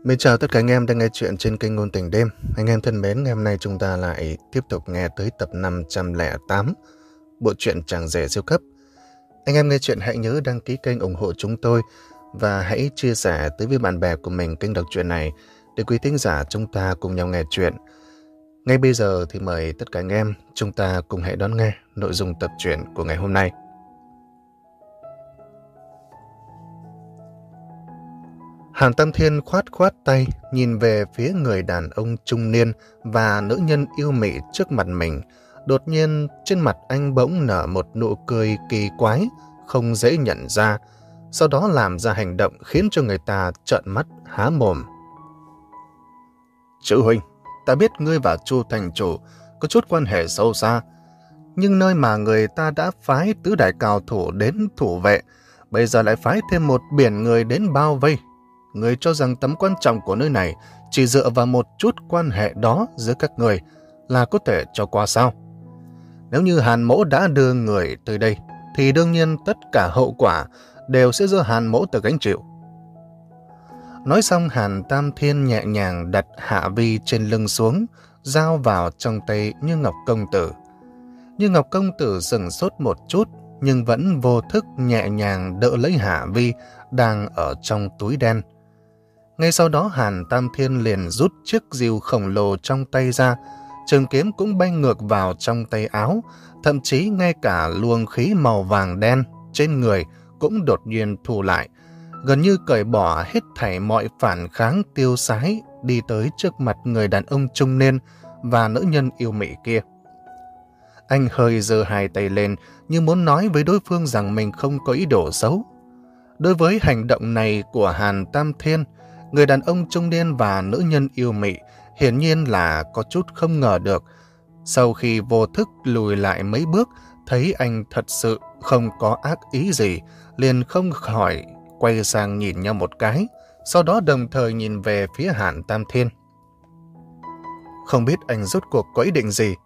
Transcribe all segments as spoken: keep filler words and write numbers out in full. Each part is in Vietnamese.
Mến chào tất cả anh em đang nghe chuyện trên kênh Ngôn Tình Đêm. Anh em thân mến, ngày hôm nay chúng ta lại tiếp tục nghe tới tập năm trăm lẻ tám bộ truyện Chàng Rể Siêu Cấp. Anh em nghe chuyện hãy nhớ đăng ký kênh ủng hộ chúng tôi và hãy chia sẻ tới với bạn bè của mình kênh đọc truyện này để quý thính giả chúng ta cùng nhau nghe chuyện. Ngay bây giờ thì mời tất cả anh em chúng ta cùng hãy đón nghe nội dung tập truyện của ngày hôm nay. Hàn Tam Thiên khoát khoát tay, nhìn về phía người đàn ông trung niên và nữ nhân yêu mị trước mặt mình. Đột nhiên, trên mặt anh bỗng nở một nụ cười kỳ quái, không dễ nhận ra. Sau đó làm ra hành động khiến cho người ta trợn mắt há mồm. Chữ huynh, ta biết ngươi và Chu thành chủ có chút quan hệ sâu xa, nhưng nơi mà người ta đã phái tứ đại cao thủ đến thủ vệ, bây giờ lại phái thêm một biển người đến bao vây. Người cho rằng tầm quan trọng của nơi này chỉ dựa vào một chút quan hệ đó giữa các người là có thể cho qua sao? Nếu như Hàn Mỗ đã đưa người tới đây, thì đương nhiên tất cả hậu quả đều sẽ do Hàn Mỗ tự gánh chịu. Nói xong, Hàn Tam Thiên nhẹ nhàng đặt Hạ Vi trên lưng xuống, giao vào trong tay Như Ngọc công tử. Như Ngọc công tử sửng sốt một chút, nhưng vẫn vô thức nhẹ nhàng đỡ lấy Hạ Vi đang ở trong túi đen. Ngay sau đó Hàn Tam Thiên liền rút chiếc rìu khổng lồ trong tay ra, trường kiếm cũng bay ngược vào trong tay áo, thậm chí ngay cả luồng khí màu vàng đen trên người cũng đột nhiên thu lại, gần như cởi bỏ hết thảy mọi phản kháng tiêu sái, đi tới trước mặt người đàn ông trung niên và nữ nhân yêu mị kia. Anh hơi giơ hai tay lên như muốn nói với đối phương rằng mình không có ý đồ xấu. Đối với hành động này của Hàn Tam Thiên, người đàn ông trung niên và nữ nhân yêu mị hiển nhiên là có chút không ngờ được. Sau khi vô thức lùi lại mấy bước, thấy anh thật sự không có ác ý gì, liền không khỏi quay sang nhìn nhau một cái, sau đó đồng thời nhìn về phía Hàn Tam Thiên. Không biết anh rốt cuộc có ý định gì?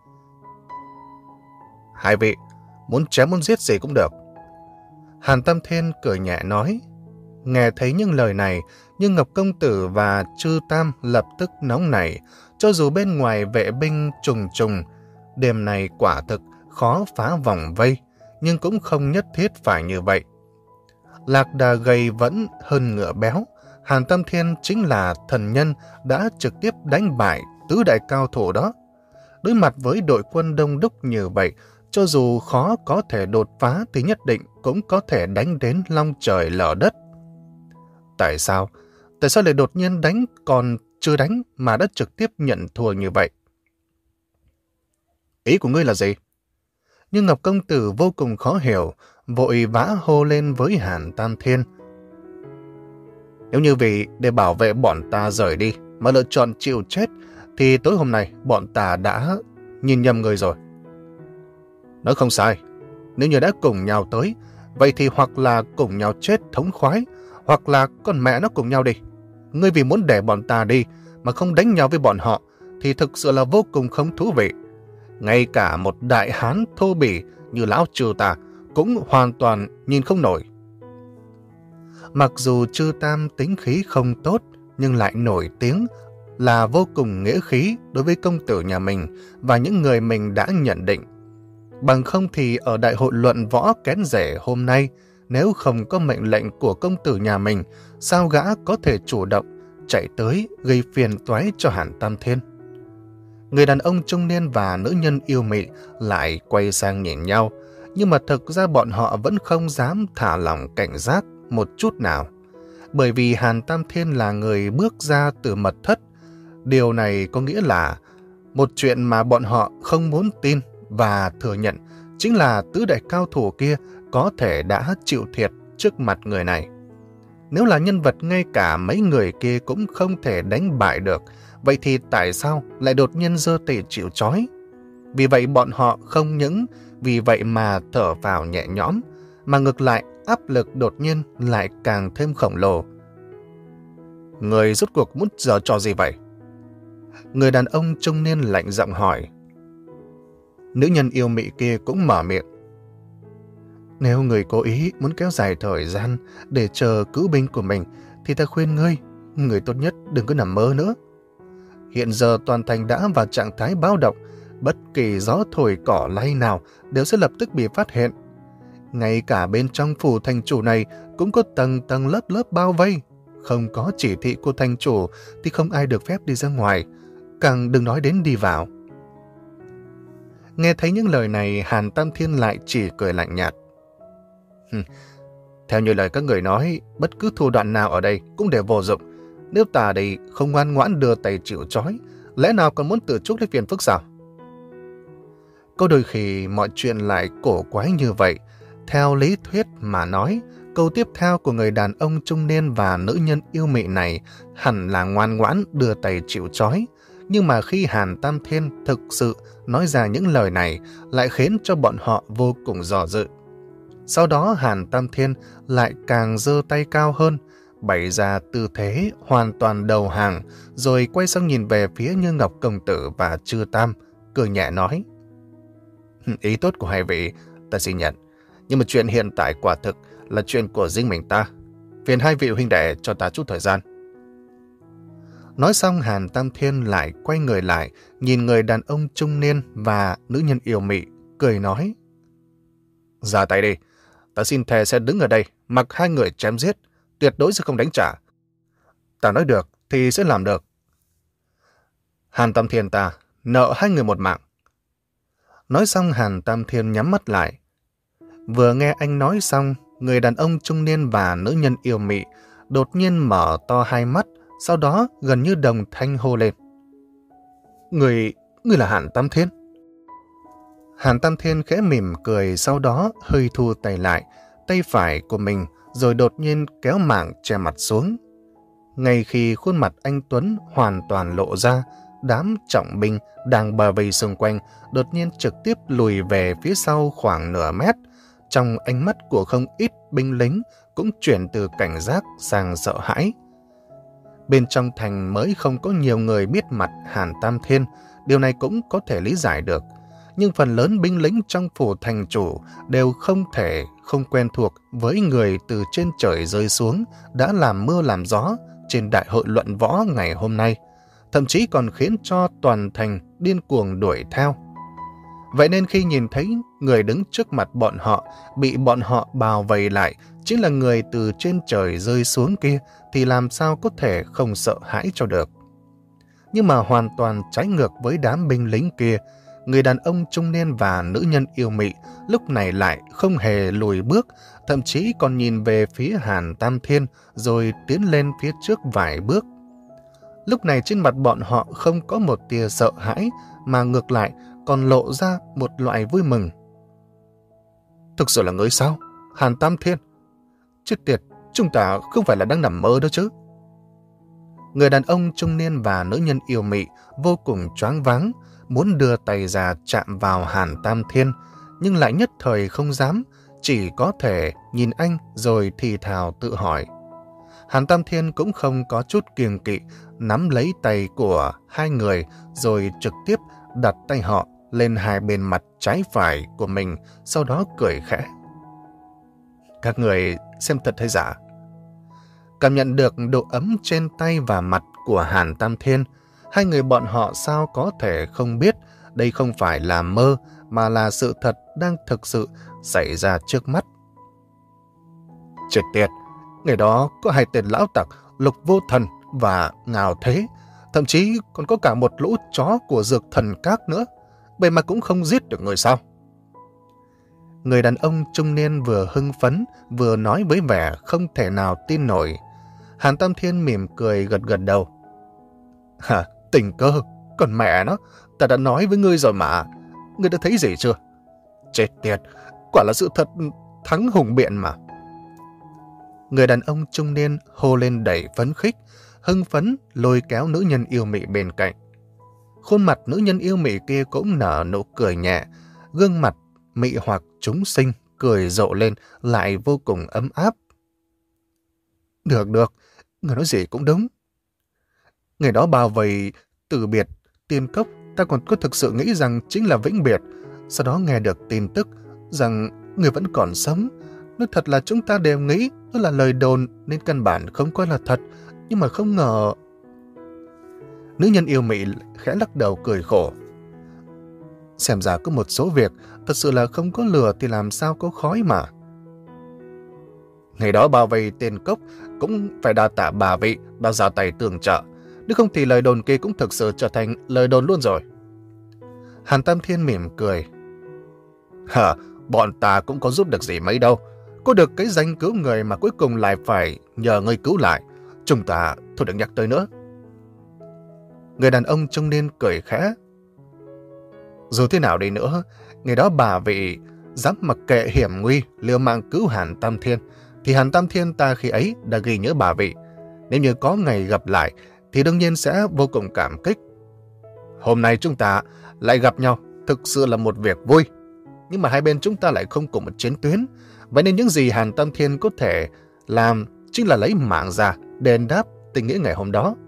Hai vị, muốn chém muốn giết gì cũng được. Hàn Tam Thiên cười nhẹ nói. Nghe thấy những lời này, nhưng Ngọc công tử và Trư Tam lập tức nóng nảy, cho dù bên ngoài vệ binh trùng trùng, đêm này quả thực khó phá vòng vây, nhưng cũng không nhất thiết phải như vậy. Lạc đà gầy vẫn hơn ngựa béo, Hàn Tam Thiên chính là thần nhân đã trực tiếp đánh bại tứ đại cao thủ đó. Đối mặt với đội quân đông đúc như vậy, cho dù khó có thể đột phá thì nhất định cũng có thể đánh đến long trời lở đất. Tại sao? Tại sao lại đột nhiên đánh còn chưa đánh mà đã trực tiếp nhận thua như vậy? Ý của ngươi là gì? Nhưng Ngọc công tử vô cùng khó hiểu, vội vã hô lên với Hàn Tam Thiên. Nếu như vì để bảo vệ bọn ta rời đi mà lựa chọn chịu chết, thì tối hôm nay bọn ta đã nhìn nhầm người rồi. Nói không sai, nếu như đã cùng nhau tới, vậy thì hoặc là cùng nhau chết thống khoái, hoặc là con mẹ nó cùng nhau đi. Ngươi vì muốn để bọn ta đi mà không đánh nhau với bọn họ thì thực sự là vô cùng không thú vị. Ngay cả một đại hán thô bỉ như lão Trư ta cũng hoàn toàn nhìn không nổi. Mặc dù Trư Tam tính khí không tốt, nhưng lại nổi tiếng là vô cùng nghĩa khí đối với công tử nhà mình và những người mình đã nhận định. Bằng không thì ở đại hội luận võ kén rể hôm nay, nếu không có mệnh lệnh của công tử nhà mình, sao gã có thể chủ động chạy tới gây phiền toái cho Hàn Tam Thiên? Người đàn ông trung niên và nữ nhân yêu mị lại quay sang nhìn nhau, nhưng mà thực ra bọn họ vẫn không dám thả lỏng cảnh giác một chút nào. Bởi vì Hàn Tam Thiên là người bước ra từ mật thất. Điều này có nghĩa là một chuyện mà bọn họ không muốn tin và thừa nhận chính là tứ đại cao thủ kia có thể đã chịu thiệt trước mặt người này. Nếu là nhân vật ngay cả mấy người kia cũng không thể đánh bại được, vậy thì tại sao lại đột nhiên giơ tay chịu trói? Vì vậy bọn họ không những vì vậy mà thở phào nhẹ nhõm, mà ngược lại áp lực đột nhiên lại càng thêm khổng lồ. Người rốt cuộc muốn giở trò gì vậy? Người đàn ông trung niên lạnh giọng hỏi. Nữ nhân yêu mị kia cũng mở miệng. Nếu người cố ý muốn kéo dài thời gian để chờ cứu binh của mình, thì ta khuyên ngươi, người tốt nhất đừng có nằm mơ nữa. Hiện giờ toàn thành đã vào trạng thái báo động, bất kỳ gió thổi cỏ lay nào đều sẽ lập tức bị phát hiện. Ngay cả bên trong phủ thành chủ này cũng có tầng tầng lớp lớp bao vây. Không có chỉ thị của thành chủ thì không ai được phép đi ra ngoài, càng đừng nói đến đi vào. Nghe thấy những lời này, Hàn Tam Thiên lại chỉ cười lạnh nhạt. Theo như lời các người nói, bất cứ thủ đoạn nào ở đây cũng đều vô dụng. Nếu ta đây không ngoan ngoãn đưa tay chịu trói, lẽ nào còn muốn tự chuốc lấy phiền phức sao? Có đôi khi mọi chuyện lại cổ quái như vậy. Theo lý thuyết mà nói, câu tiếp theo của người đàn ông trung niên và nữ nhân yêu mị này hẳn là ngoan ngoãn đưa tay chịu trói. Nhưng mà khi Hàn Tam Thiên thực sự nói ra những lời này lại khiến cho bọn họ vô cùng dò dự. Sau đó Hàn Tam Thiên lại càng giơ tay cao hơn, bày ra tư thế hoàn toàn đầu hàng, rồi quay sang nhìn về phía Như Ngọc công tử và Chư Tam, cười nhẹ nói. Ý tốt của hai vị, ta xin nhận. Nhưng mà chuyện hiện tại quả thực là chuyện của riêng mình ta. Phiền hai vị huynh đệ cho ta chút thời gian. Nói xong, Hàn Tam Thiên lại quay người lại, nhìn người đàn ông trung niên và nữ nhân yêu mị, cười nói. Ra tay đi, ta xin thề sẽ đứng ở đây, mặc hai người chém giết, tuyệt đối sẽ không đánh trả. Ta nói được thì sẽ làm được. Hàn Tam Thiên ta nợ hai người một mạng. Nói xong, Hàn Tam Thiên nhắm mắt lại. Vừa nghe anh nói xong, người đàn ông trung niên và nữ nhân yêu mị đột nhiên mở to hai mắt, sau đó gần như đồng thanh hô lên. Người, người là Hàn Tam Thiên. Hàn Tam Thiên khẽ mỉm cười, sau đó hơi thu tay lại, tay phải của mình, rồi đột nhiên kéo mảng che mặt xuống. Ngay khi khuôn mặt anh Tuấn hoàn toàn lộ ra, đám trọng binh đang bao vây xung quanh đột nhiên trực tiếp lùi về phía sau khoảng nửa mét. Trong ánh mắt của không ít binh lính cũng chuyển từ cảnh giác sang sợ hãi. Bên trong thành mới không có nhiều người biết mặt Hàn Tam Thiên, điều này cũng có thể lý giải được. Nhưng phần lớn binh lính trong phủ thành chủ đều không thể không quen thuộc với người từ trên trời rơi xuống đã làm mưa làm gió trên đại hội luận võ ngày hôm nay, thậm chí còn khiến cho toàn thành điên cuồng đuổi theo. Vậy nên khi nhìn thấy người đứng trước mặt bọn họ bị bọn họ bao vây lại chính là người từ trên trời rơi xuống kia, thì làm sao có thể không sợ hãi cho được. Nhưng mà hoàn toàn trái ngược với đám binh lính kia, người đàn ông trung niên và nữ nhân yêu mị lúc này lại không hề lùi bước, thậm chí còn nhìn về phía Hàn Tam Thiên rồi tiến lên phía trước vài bước. Lúc này trên mặt bọn họ không có một tia sợ hãi, mà ngược lại còn lộ ra một loại vui mừng. Thực sự là ngươi sao, Hàn Tam Thiên? Chết tiệt, chúng ta không phải là đang nằm mơ đó chứ. Người đàn ông trung niên và nữ nhân yêu mị vô cùng choáng váng, muốn đưa tay ra chạm vào Hàn Tam Thiên, nhưng lại nhất thời không dám, chỉ có thể nhìn anh rồi thì thào tự hỏi. Hàn Tam Thiên cũng không có chút kiêng kỵ, nắm lấy tay của hai người rồi trực tiếp đặt tay họ lên hai bên mặt trái phải của mình, sau đó cười khẽ. Các người xem thật hay giả? Cảm nhận được độ ấm trên tay và mặt của Hàn Tam Thiên, hai người bọn họ sao có thể không biết đây không phải là mơ mà là sự thật đang thực sự xảy ra trước mắt. Chết tiệt, ngày đó có hai tên lão tặc Lục Vô Thần và Ngào Thế, thậm chí còn có cả một lũ chó của Dược Thần Các nữa, vậy mà cũng không giết được người sao? Người đàn ông trung niên vừa hưng phấn vừa nói với vẻ không thể nào tin nổi. Hàn Tam Thiên mỉm cười gật gật đầu. Hả, tình cơ, còn mẹ nó, ta đã nói với ngươi rồi mà, ngươi đã thấy gì chưa? Chết tiệt, quả là sự thật thắng hùng biện mà. Người đàn ông trung niên hô lên đầy phấn khích, hưng phấn lôi kéo nữ nhân yêu mị bên cạnh. Khuôn mặt nữ nhân yêu mị kia cũng nở nụ cười nhẹ, gương mặt mị hoặc chúng sinh cười rộ lên lại vô cùng ấm áp. Được được, người nói gì cũng đúng. Ngày đó bao vây từ biệt Tiên Cốc, ta còn có thực sự nghĩ rằng chính là vĩnh biệt. Sau đó nghe được tin tức rằng người vẫn còn sống. Nói thật là chúng ta đều nghĩ nó là lời đồn nên căn bản không coi là thật. Nhưng mà không ngờ... Nữ nhân yêu mị khẽ lắc đầu cười khổ. Xem ra có một số việc thật sự là không có lửa thì làm sao có khói mà. Ngày đó bao vây tên cốc cũng phải đa tạ bà vị đã ra tay tường trợ. Nếu không thì lời đồn kia cũng thực sự trở thành lời đồn luôn rồi. Hàn Tam Thiên mỉm cười. Hả, bọn ta cũng có giúp được gì mấy đâu. Có được cái danh cứu người mà cuối cùng lại phải nhờ ngươi cứu lại. Chúng ta thôi đừng nhắc tới nữa. Người đàn ông trung niên cười khẽ. Dù thế nào đi nữa, ngày đó bà vị dám mặc kệ hiểm nguy liều mạng cứu Hàn Tam Thiên, thì Hàn Tam Thiên ta khi ấy đã ghi nhớ bà vị. Nếu như có ngày gặp lại thì đương nhiên sẽ vô cùng cảm kích. Hôm nay chúng ta lại gặp nhau, thực sự là một việc vui. Nhưng mà hai bên chúng ta lại không cùng một chiến tuyến. Vậy nên những gì Hàn Tam Thiên có thể làm chính là lấy mạng ra đền đáp tình nghĩa ngày hôm đó.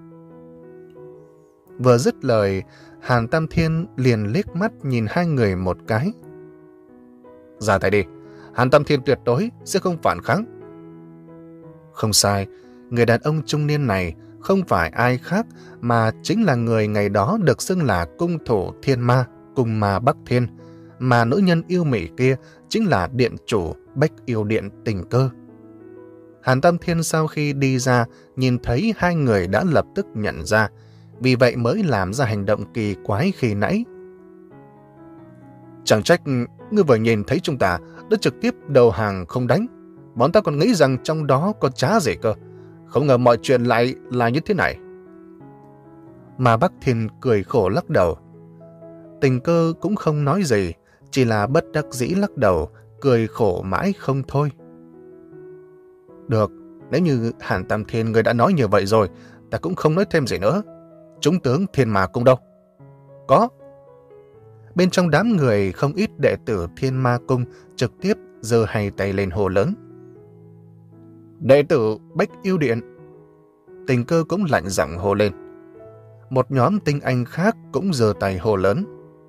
Vừa dứt lời, Hàn Tam Thiên liền liếc mắt nhìn hai người một cái. Ra tay đi, Hàn Tam Thiên tuyệt đối sẽ không phản kháng. Không sai, người đàn ông trung niên này không phải ai khác mà chính là người ngày đó được xưng là cung thủ thiên ma, cung ma Bắc Thiên, mà nữ nhân yêu mị kia chính là điện chủ Bách Yêu Điện Tình Cơ. Hàn Tam Thiên sau khi đi ra, nhìn thấy hai người đã lập tức nhận ra, vì vậy mới làm ra hành động kỳ quái khi nãy. Chẳng trách ngươi vừa nhìn thấy chúng ta đã trực tiếp đầu hàng không đánh. Bọn ta còn nghĩ rằng trong đó có trá gì cơ. Không ngờ mọi chuyện lại là như thế này. Mà Bắc Thiên cười khổ lắc đầu. Tình Cơ cũng không nói gì, chỉ là bất đắc dĩ lắc đầu, cười khổ mãi không thôi. Được, nếu như Hàn Tam Thiên người đã nói như vậy rồi, ta cũng không nói thêm gì nữa. Chúng tướng Thiên Ma Cung đâu? Có. Bên trong đám người không ít đệ tử Thiên Ma Cung trực tiếp giơ hai tay lên hô lớn. Đệ tử Bách Yêu Điện. Tình Cơ cũng lạnh giọng hô lên. Một nhóm tinh anh khác cũng giơ tay hô lớn.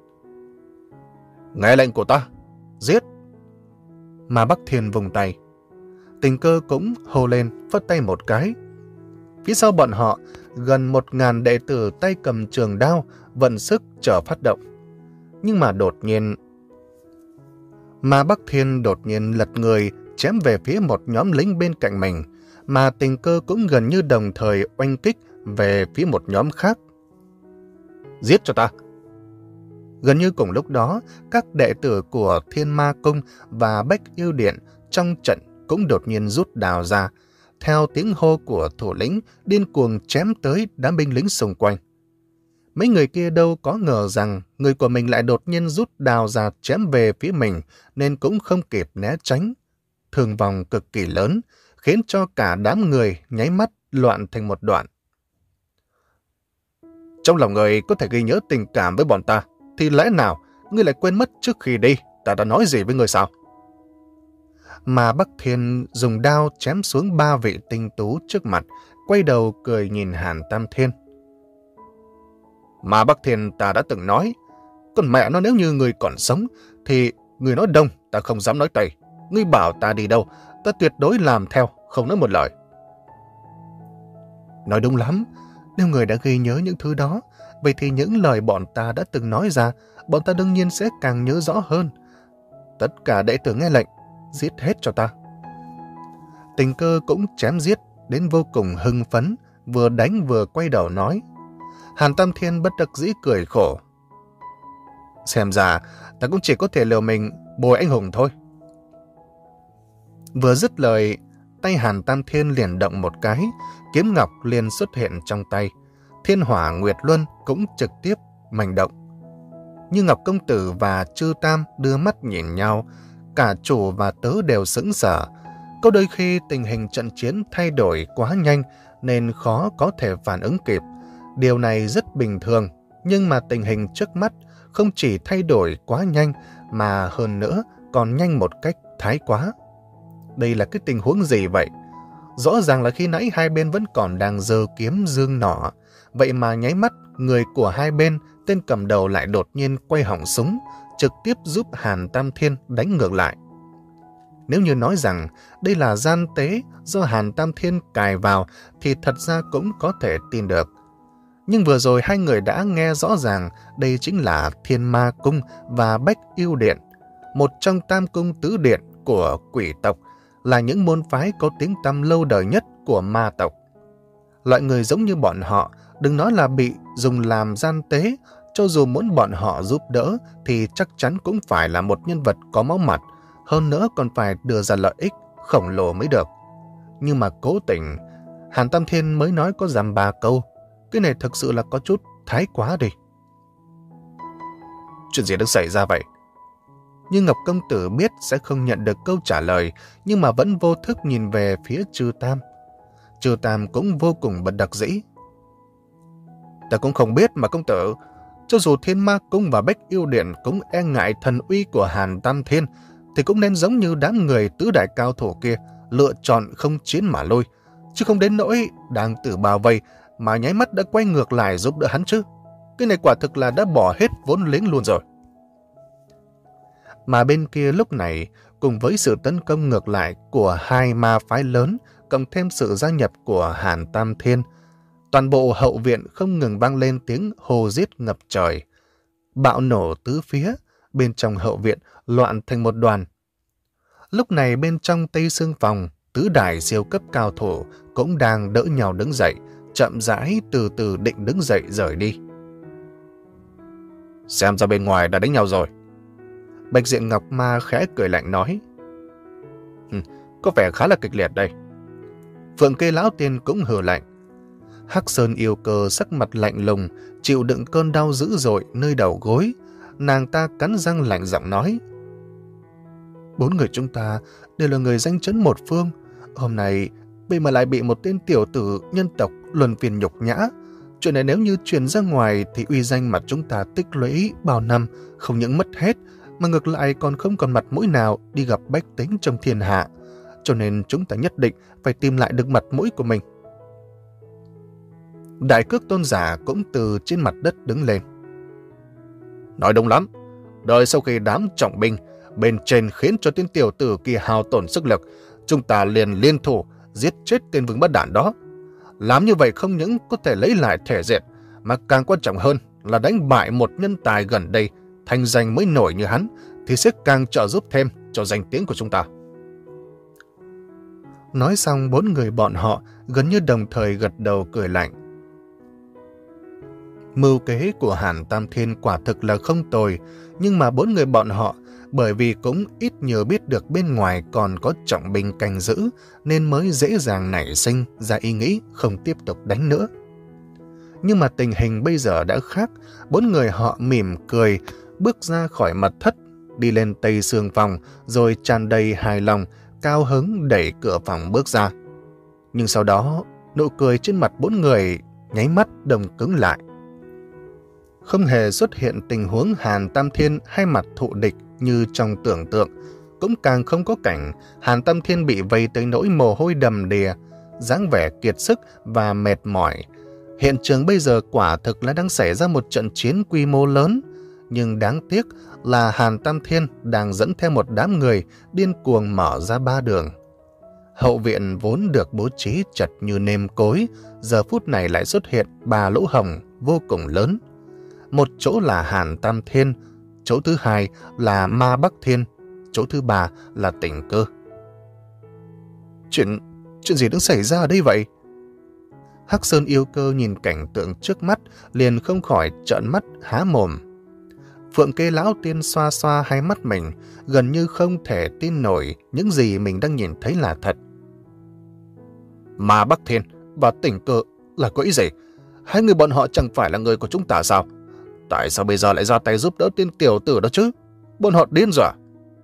Nghe lệnh của ta, giết. Mà Bắc Thiên vùng tay. Tình Cơ cũng hô lên, phất tay một cái. Phía sau bọn họ, gần một ngàn đệ tử tay cầm trường đao, vận sức chờ phát động. Nhưng mà đột nhiên... Mà Bắc Thiên đột nhiên lật người, chém về phía một nhóm lính bên cạnh mình, mà Tình Cơ cũng gần như đồng thời oanh kích về phía một nhóm khác. Giết cho ta! Gần như cùng lúc đó, các đệ tử của Thiên Ma Cung và Bách Yêu Điện trong trận cũng đột nhiên rút đào ra, theo tiếng hô của thủ lĩnh điên cuồng chém tới đám binh lính xung quanh. Mấy người kia đâu có ngờ rằng người của mình lại đột nhiên rút đào ra chém về phía mình, nên cũng không kịp né tránh. Thương vong cực kỳ lớn, khiến cho cả đám người nháy mắt loạn thành một đoạn. Trong lòng người có thể ghi nhớ tình cảm với bọn ta, thì lẽ nào ngươi lại quên mất trước khi đi ta đã nói gì với ngươi sao? Mà Bắc Thiên dùng đao chém xuống ba vị tinh tú trước mặt, quay đầu cười nhìn Hàn Tam Thiên. Mà Bắc Thiên ta đã từng nói, còn mẹ nó nếu như ngươi còn sống, thì ngươi nói đông, ta không dám nói tây. Ngươi bảo ta đi đâu, ta tuyệt đối làm theo, không nói một lời. Nói đúng lắm, nếu người đã ghi nhớ những thứ đó, vậy thì những lời bọn ta đã từng nói ra, bọn ta đương nhiên sẽ càng nhớ rõ hơn. Tất cả đệ tử nghe lệnh, giết hết cho ta. Tình Cơ cũng chém giết đến vô cùng hưng phấn, vừa đánh vừa quay đầu nói. Hàn Tam Thiên bất đắc dĩ cười khổ. Xem ra, ta cũng chỉ có thể liều mình bồi anh hùng thôi. Vừa dứt lời, tay Hàn Tam Thiên liền động một cái, kiếm ngọc liền xuất hiện trong tay. Thiên Hỏa Nguyệt Luân cũng trực tiếp manh động. Như Ngọc Công Tử và Chư Tam đưa mắt nhìn nhau, cả chủ và tớ đều sững sờ. Có đôi khi tình hình trận chiến thay đổi quá nhanh nên khó có thể phản ứng kịp. Điều này rất bình thường, nhưng mà tình hình trước mắt không chỉ thay đổi quá nhanh mà hơn nữa còn nhanh một cách thái quá. Đây là cái tình huống gì vậy? Rõ ràng là khi nãy hai bên vẫn còn đang giơ kiếm dương nỏ, vậy mà nháy mắt người của hai bên, tên cầm đầu lại đột nhiên quay hỏng súng, trực tiếp giúp Hàn Tam Thiên đánh ngược lại. Nếu như nói rằng đây là gian tế do Hàn Tam Thiên cài vào thì thật ra cũng có thể tin được. Nhưng vừa rồi hai người đã nghe rõ ràng đây chính là Thiên Ma Cung và Bách Yêu Điện, một trong tam cung tứ điện của quỷ tộc, là những môn phái có tiếng tăm lâu đời nhất của ma tộc. Loại người giống như bọn họ, đừng nói là bị dùng làm gian tế, cho dù muốn bọn họ giúp đỡ thì chắc chắn cũng phải là một nhân vật có máu mặt, hơn nữa còn phải đưa ra lợi ích khổng lồ mới được. Nhưng mà cố tình, Hàn Tam Thiên mới nói có dăm ba câu, cái này thực sự là có chút thái quá đi. Chuyện gì đang xảy ra vậy? Nhưng Ngọc Công Tử biết sẽ không nhận được câu trả lời, nhưng mà vẫn vô thức nhìn về phía Trư Tam. Trư Tam cũng vô cùng bất đắc dĩ. Ta cũng không biết mà công tử, cho dù Thiên Ma Cung và Bách Yêu Điện cũng e ngại thần uy của Hàn Tam Thiên, thì cũng nên giống như đám người tứ đại cao thủ kia, lựa chọn không chiến mà lui, chứ không đến nỗi đang tự bao vây mà nháy mắt đã quay ngược lại giúp đỡ hắn chứ. Cái này quả thực là đã bỏ hết vốn liếng luôn rồi. Mà bên kia lúc này, cùng với sự tấn công ngược lại của hai ma phái lớn, cộng thêm sự gia nhập của Hàn Tam Thiên, toàn bộ hậu viện không ngừng vang lên tiếng hô giết ngập trời. Bạo nổ tứ phía, bên trong hậu viện loạn thành một đoàn. Lúc này bên trong Tây Sương Phòng, tứ đại siêu cấp cao thủ cũng đang đỡ nhau đứng dậy, chậm rãi từ từ định đứng dậy rời đi. Xem ra bên ngoài đã đánh nhau rồi. Bạch Diện Ngọc Ma khẽ cười lạnh nói. Có vẻ khá là kịch liệt đây. Phượng Kê Lão Tiên cũng hừ lạnh. Hắc Sơn Yêu Cơ sắc mặt lạnh lùng, chịu đựng cơn đau dữ dội nơi đầu gối. Nàng ta cắn răng lạnh giọng nói. Bốn người chúng ta đều là người danh chấn một phương. Hôm nay, bây mà lại bị một tên tiểu tử nhân tộc luân phiền nhục nhã. Chuyện này nếu như truyền ra ngoài thì uy danh mà chúng ta tích lũy bao năm không những mất hết, mà ngược lại còn không còn mặt mũi nào đi gặp bách tính trong thiên hạ. Cho nên chúng ta nhất định phải tìm lại được mặt mũi của mình. Đại Cước Tôn giả cũng từ trên mặt đất đứng lên. Nói đúng lắm. Đợi sau khi đám trọng binh bên trên khiến cho tên tiểu tử kia hao tổn sức lực, chúng ta liền liên thủ giết chết tên Vương Bất Đản đó. Làm như vậy không những có thể lấy lại thể diện, mà càng quan trọng hơn là đánh bại một nhân tài gần đây thành danh mới nổi như hắn, thì sẽ càng trợ giúp thêm cho danh tiếng của chúng ta. Nói xong, bốn người bọn họ gần như đồng thời gật đầu cười lạnh. Mưu kế của Hàn Tam Thiên quả thực là không tồi, nhưng mà bốn người bọn họ bởi vì cũng ít nhiều biết được bên ngoài còn có trọng binh canh giữ, nên mới dễ dàng nảy sinh ra ý nghĩ không tiếp tục đánh nữa. Nhưng mà tình hình bây giờ đã khác, bốn người họ mỉm cười, bước ra khỏi mật thất, đi lên Tây Sương Phòng, rồi tràn đầy hài lòng, cao hứng đẩy cửa phòng bước ra. Nhưng sau đó, nụ cười trên mặt bốn người nháy mắt đông cứng lại. Không hề xuất hiện tình huống Hàn Tam Thiên hai mặt thụ địch như trong tưởng tượng, cũng càng không có cảnh Hàn Tam Thiên bị vây tới nỗi mồ hôi đầm đìa, dáng vẻ kiệt sức và mệt mỏi. Hiện trường bây giờ quả thực là đang xảy ra một trận chiến quy mô lớn, nhưng đáng tiếc là Hàn Tam Thiên đang dẫn theo một đám người điên cuồng mở ra ba đường. Hậu viện vốn được bố trí chật như nêm cối, giờ phút này lại xuất hiện ba lỗ hổng vô cùng lớn. Một chỗ là Hàn Tam Thiên, chỗ thứ hai là Ma Bắc Thiên, chỗ thứ ba là Tình Cơ. Chuyện, chuyện gì đang xảy ra ở đây vậy? Hắc Sơn Yêu Cơ nhìn cảnh tượng trước mắt, liền không khỏi trợn mắt há mồm. Phượng Kê Lão Tiên xoa xoa hai mắt mình, gần như không thể tin nổi những gì mình đang nhìn thấy là thật. Ma Bắc Thiên và Tình Cơ là có ý gì? Hai người bọn họ chẳng phải là người của chúng ta sao? Tại sao bây giờ lại ra tay giúp đỡ tên tiểu tử đó chứ? Bọn họ điên rồi à?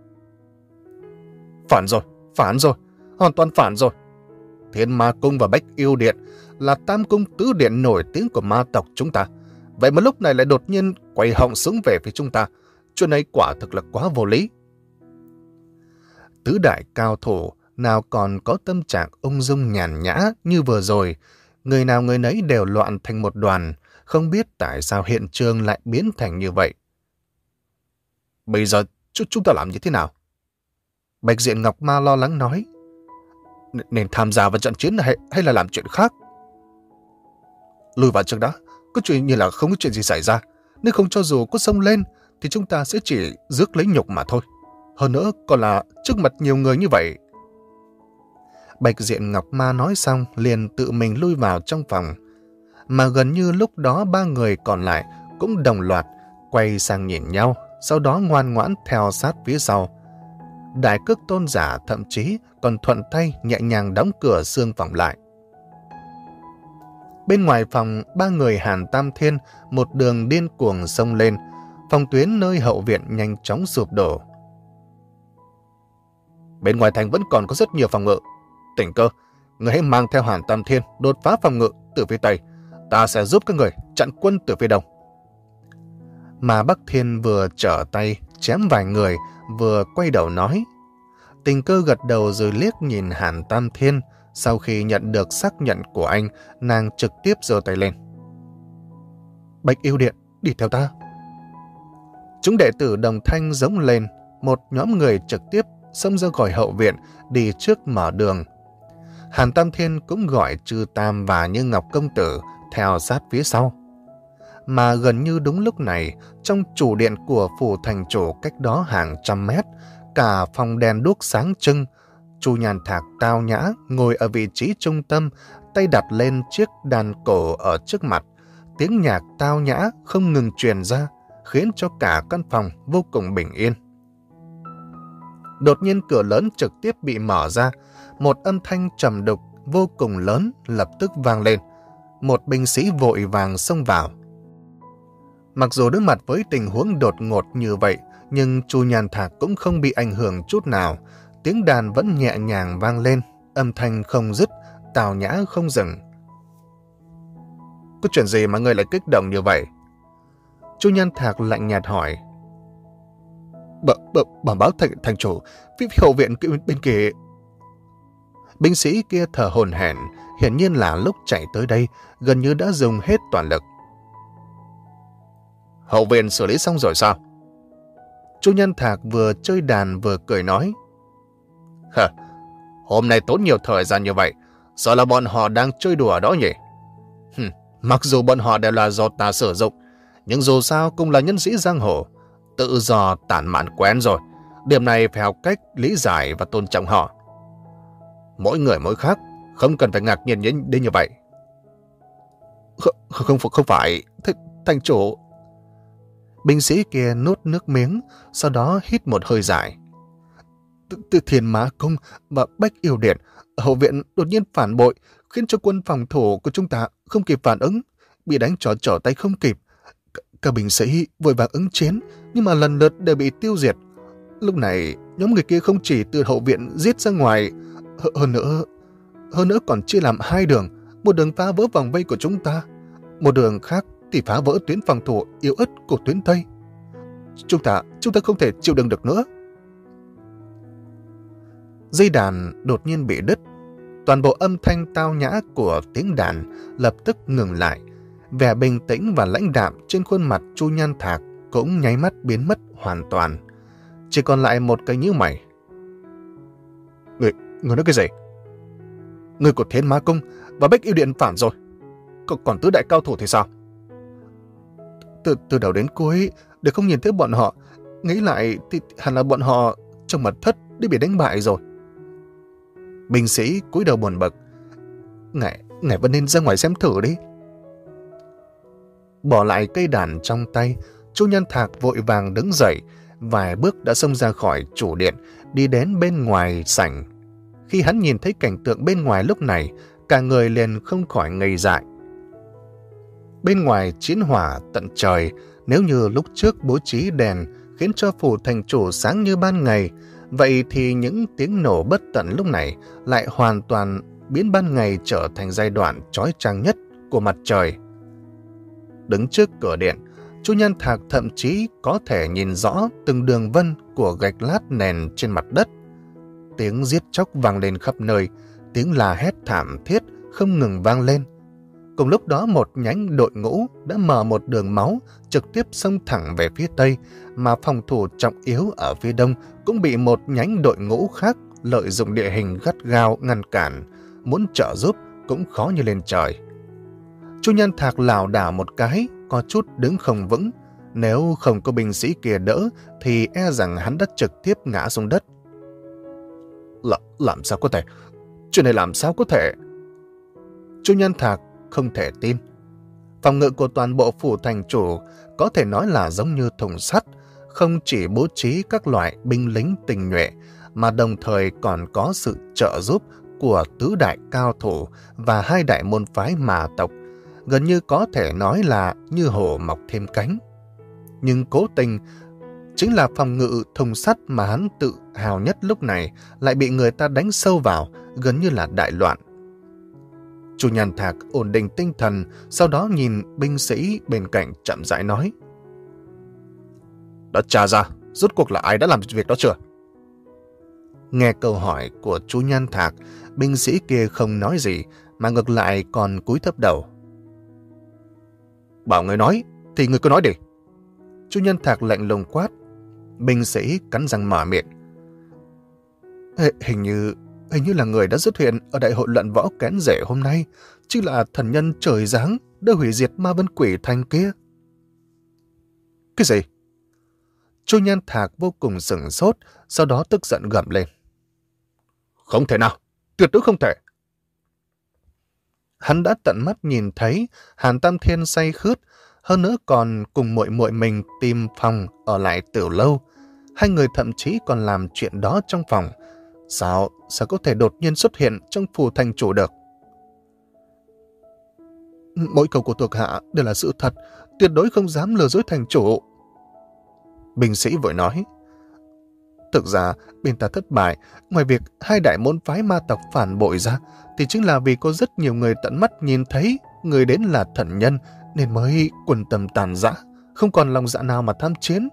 Phản rồi, phản rồi, hoàn toàn phản rồi. Thiên Ma Cung và Bách Yêu Điện là tam cung tứ điện nổi tiếng của ma tộc chúng ta. Vậy mà lúc này lại đột nhiên quay họng xuống về phía chúng ta. Chuyện này quả thực là quá vô lý. Tứ đại cao thủ nào còn có tâm trạng ung dung nhàn nhã như vừa rồi. Người nào người nấy đều loạn thành một đoàn, không biết tại sao hiện trường lại biến thành như vậy. Bây giờ chúng ta làm như thế nào? Bạch Diện Ngọc Ma lo lắng nói, nên tham gia vào trận chiến này hay là làm chuyện khác? Lùi vào trước đã, có chuyện như là không có chuyện gì xảy ra. Nếu không cho dù có xông lên thì chúng ta sẽ chỉ rước lấy nhục mà thôi. Hơn nữa còn là trước mặt nhiều người như vậy. Bạch Diện Ngọc Ma nói xong liền tự mình lui vào trong phòng. Mà gần như lúc đó ba người còn lại cũng đồng loạt quay sang nhìn nhau, sau đó ngoan ngoãn theo sát phía sau. Đại Cước Tôn giả thậm chí còn thuận tay nhẹ nhàng đóng cửa xương phòng lại. Bên ngoài phòng, ba người Hàn Tam Thiên một đường điên cuồng xông lên. Phòng tuyến nơi hậu viện nhanh chóng sụp đổ. Bên ngoài thành vẫn còn có rất nhiều phòng ngự. Tỉnh Cơ, người hãy mang theo Hàn Tam Thiên đột phá phòng ngự từ phía tây. Ta sẽ giúp các người chặn quân từ phía đông. Mà Bắc Thiên vừa trở tay chém vài người, vừa quay đầu nói. Tình Cơ gật đầu rồi liếc nhìn Hàn Tam Thiên. Sau khi nhận được xác nhận của anh, nàng trực tiếp giơ tay lên. Bạch Yêu Điện, đi theo ta. Chúng đệ tử đồng thanh giống lên. Một nhóm người trực tiếp xông ra khỏi hậu viện, đi trước mở đường. Hàn Tam Thiên cũng gọi Trư Tam và Như Ngọc Công Tử theo sát phía sau. Mà gần như đúng lúc này, trong chủ điện của phủ thành chủ cách đó hàng trăm mét, cả phòng đèn đuốc sáng trưng. Chu Nhan Thạc tao nhã ngồi ở vị trí trung tâm, tay đặt lên chiếc đàn cổ ở trước mặt. Tiếng nhạc tao nhã không ngừng truyền ra, khiến cho cả căn phòng vô cùng bình yên. Đột nhiên cửa lớn trực tiếp bị mở ra, một âm thanh trầm đục vô cùng lớn lập tức vang lên. Một binh sĩ vội vàng xông vào. Mặc dù đối mặt với tình huống đột ngột như vậy, nhưng Chu Nhan Thạc cũng không bị ảnh hưởng chút nào. Tiếng đàn vẫn nhẹ nhàng vang lên, âm thanh không dứt, tào nhã không dừng. Có chuyện gì mà ngươi lại kích động như vậy? Chu Nhan Thạc lạnh nhạt hỏi. Bẩm báo thành, thành chủ, phía hậu viện bên kia. Binh sĩ kia thở hổn hển, hiển nhiên là lúc chạy tới đây gần như đã dùng hết toàn lực. Hậu viện xử lý xong rồi sao? Chu Nhan Thạc vừa chơi đàn vừa cười nói. Hờ, hôm nay tốn nhiều thời gian như vậy, sợ là bọn họ đang chơi đùa đó nhỉ? Hừm, mặc dù bọn họ đều là do ta sử dụng, nhưng dù sao cũng là nhân sĩ giang hồ, tự do tản mạn quen rồi. Điểm này phải học cách lý giải và tôn trọng họ. Mỗi người mỗi khác, không cần phải ngạc nhiên đến như vậy. Không, không, không phải, th thành chủ. Binh sĩ kia nuốt nước miếng, sau đó hít một hơi dài. Từ Thiên Mã Cung và Bách Yêu Điện, hậu viện đột nhiên phản bội, khiến cho quân phòng thủ của chúng ta không kịp phản ứng, bị đánh trở trở tay không kịp. Các binh sĩ vội vàng ứng chiến, nhưng mà lần lượt đều bị tiêu diệt. Lúc này, nhóm người kia không chỉ từ hậu viện giết ra ngoài, hơn nữa, hơn nữa còn chia làm hai đường, một đường phá vỡ vòng vây của chúng ta, một đường khác thì phá vỡ tuyến phòng thủ yếu ớt của tuyến Tây. Chúng ta, chúng ta không thể chịu đựng được nữa. Dây đàn đột nhiên bị đứt, toàn bộ âm thanh tao nhã của tiếng đàn lập tức ngừng lại. Vẻ bình tĩnh và lãnh đạm trên khuôn mặt Chu Nhan Thạc cũng nháy mắt biến mất hoàn toàn. Chỉ còn lại một cái nhíu mày. Người, người nói cái gì? Người của Thiên Mã Cung và Bách Yêu Điện phản rồi. Còn, còn tứ đại cao thủ thì sao? Từ, từ đầu đến cuối, để không nhìn thấy bọn họ, nghĩ lại thì hẳn là bọn họ trong mật thất để bị đánh bại rồi. Binh sĩ cúi đầu buồn bực. Ngài, ngài vẫn nên ra ngoài xem thử đi. Bỏ lại cây đàn trong tay, Chu Nhan Thạc vội vàng đứng dậy, vài bước đã xông ra khỏi chủ điện, đi đến bên ngoài sảnh. Khi hắn nhìn thấy cảnh tượng bên ngoài lúc này, cả người liền không khỏi ngây dại. Bên ngoài chiến hỏa tận trời, nếu như lúc trước bố trí đèn khiến cho phủ thành chủ sáng như ban ngày, vậy thì những tiếng nổ bất tận lúc này lại hoàn toàn biến ban ngày trở thành giai đoạn chói chang nhất của mặt trời. Đứng trước cửa điện, Chu Nhan Thạc thậm chí có thể nhìn rõ từng đường vân của gạch lát nền trên mặt đất. Tiếng giết chóc vang lên khắp nơi, tiếng la hét thảm thiết không ngừng vang lên. Cùng lúc đó một nhánh đội ngũ đã mở một đường máu trực tiếp xông thẳng về phía tây, mà phòng thủ trọng yếu ở phía đông cũng bị một nhánh đội ngũ khác lợi dụng địa hình gắt gao ngăn cản, muốn trợ giúp cũng khó như lên trời. Chu Nhân Thạc lảo đảo một cái, có chút đứng không vững. Nếu không có binh sĩ kia đỡ thì e rằng hắn đã trực tiếp ngã xuống đất. L làm sao có thể? Chuyện này làm sao có thể? Chu Nhân Thạc không thể tin. Phòng ngự của toàn bộ phủ thành chủ có thể nói là giống như thùng sắt, không chỉ bố trí các loại binh lính tinh nhuệ, mà đồng thời còn có sự trợ giúp của tứ đại cao thủ và hai đại môn phái mà tộc, gần như có thể nói là như hổ mọc thêm cánh. Nhưng cố tình, chính là phòng ngự thùng sắt mà hắn tự hào nhất lúc này lại bị người ta đánh sâu vào, gần như là đại loạn. Chu Nhân Thạc ổn định tinh thần, sau đó nhìn binh sĩ bên cạnh chậm rãi nói: Đã tra ra, rốt cuộc là ai đã làm việc đó chưa? Nghe câu hỏi của Chu Nhân Thạc, binh sĩ kia không nói gì, mà ngược lại còn cúi thấp đầu. Bảo người nói, thì người cứ nói đi. Chu Nhân Thạc lạnh lùng quát. Binh sĩ cắn răng mở miệng. Hình như, hình như là người đã xuất hiện ở đại hội luận võ kén rể hôm nay, chứ là thần nhân trời giáng đã hủy diệt Ma Vân Quỷ Thành kia. Cái gì? Chu Nhân Thạc vô cùng sửng sốt, sau đó tức giận gầm lên. Không thể nào, tuyệt đối không thể. Hắn đã tận mắt nhìn thấy Hàn Tam Thiên say khướt, hơn nữa còn cùng muội muội mình tìm phòng ở lại tiểu lâu. Hai người thậm chí còn làm chuyện đó trong phòng. Sao, sao có thể đột nhiên xuất hiện trong phủ thành chủ được? Mỗi câu của thuộc hạ đều là sự thật, tuyệt đối không dám lừa dối thành chủ. Binh sĩ vội nói. Thực ra, bên ta thất bại, ngoài việc hai đại môn phái ma tộc phản bội ra, thì chính là vì có rất nhiều người tận mắt nhìn thấy người đến là thần nhân, nên mới quần tâm tàn dã, không còn lòng dạ nào mà tham chiến.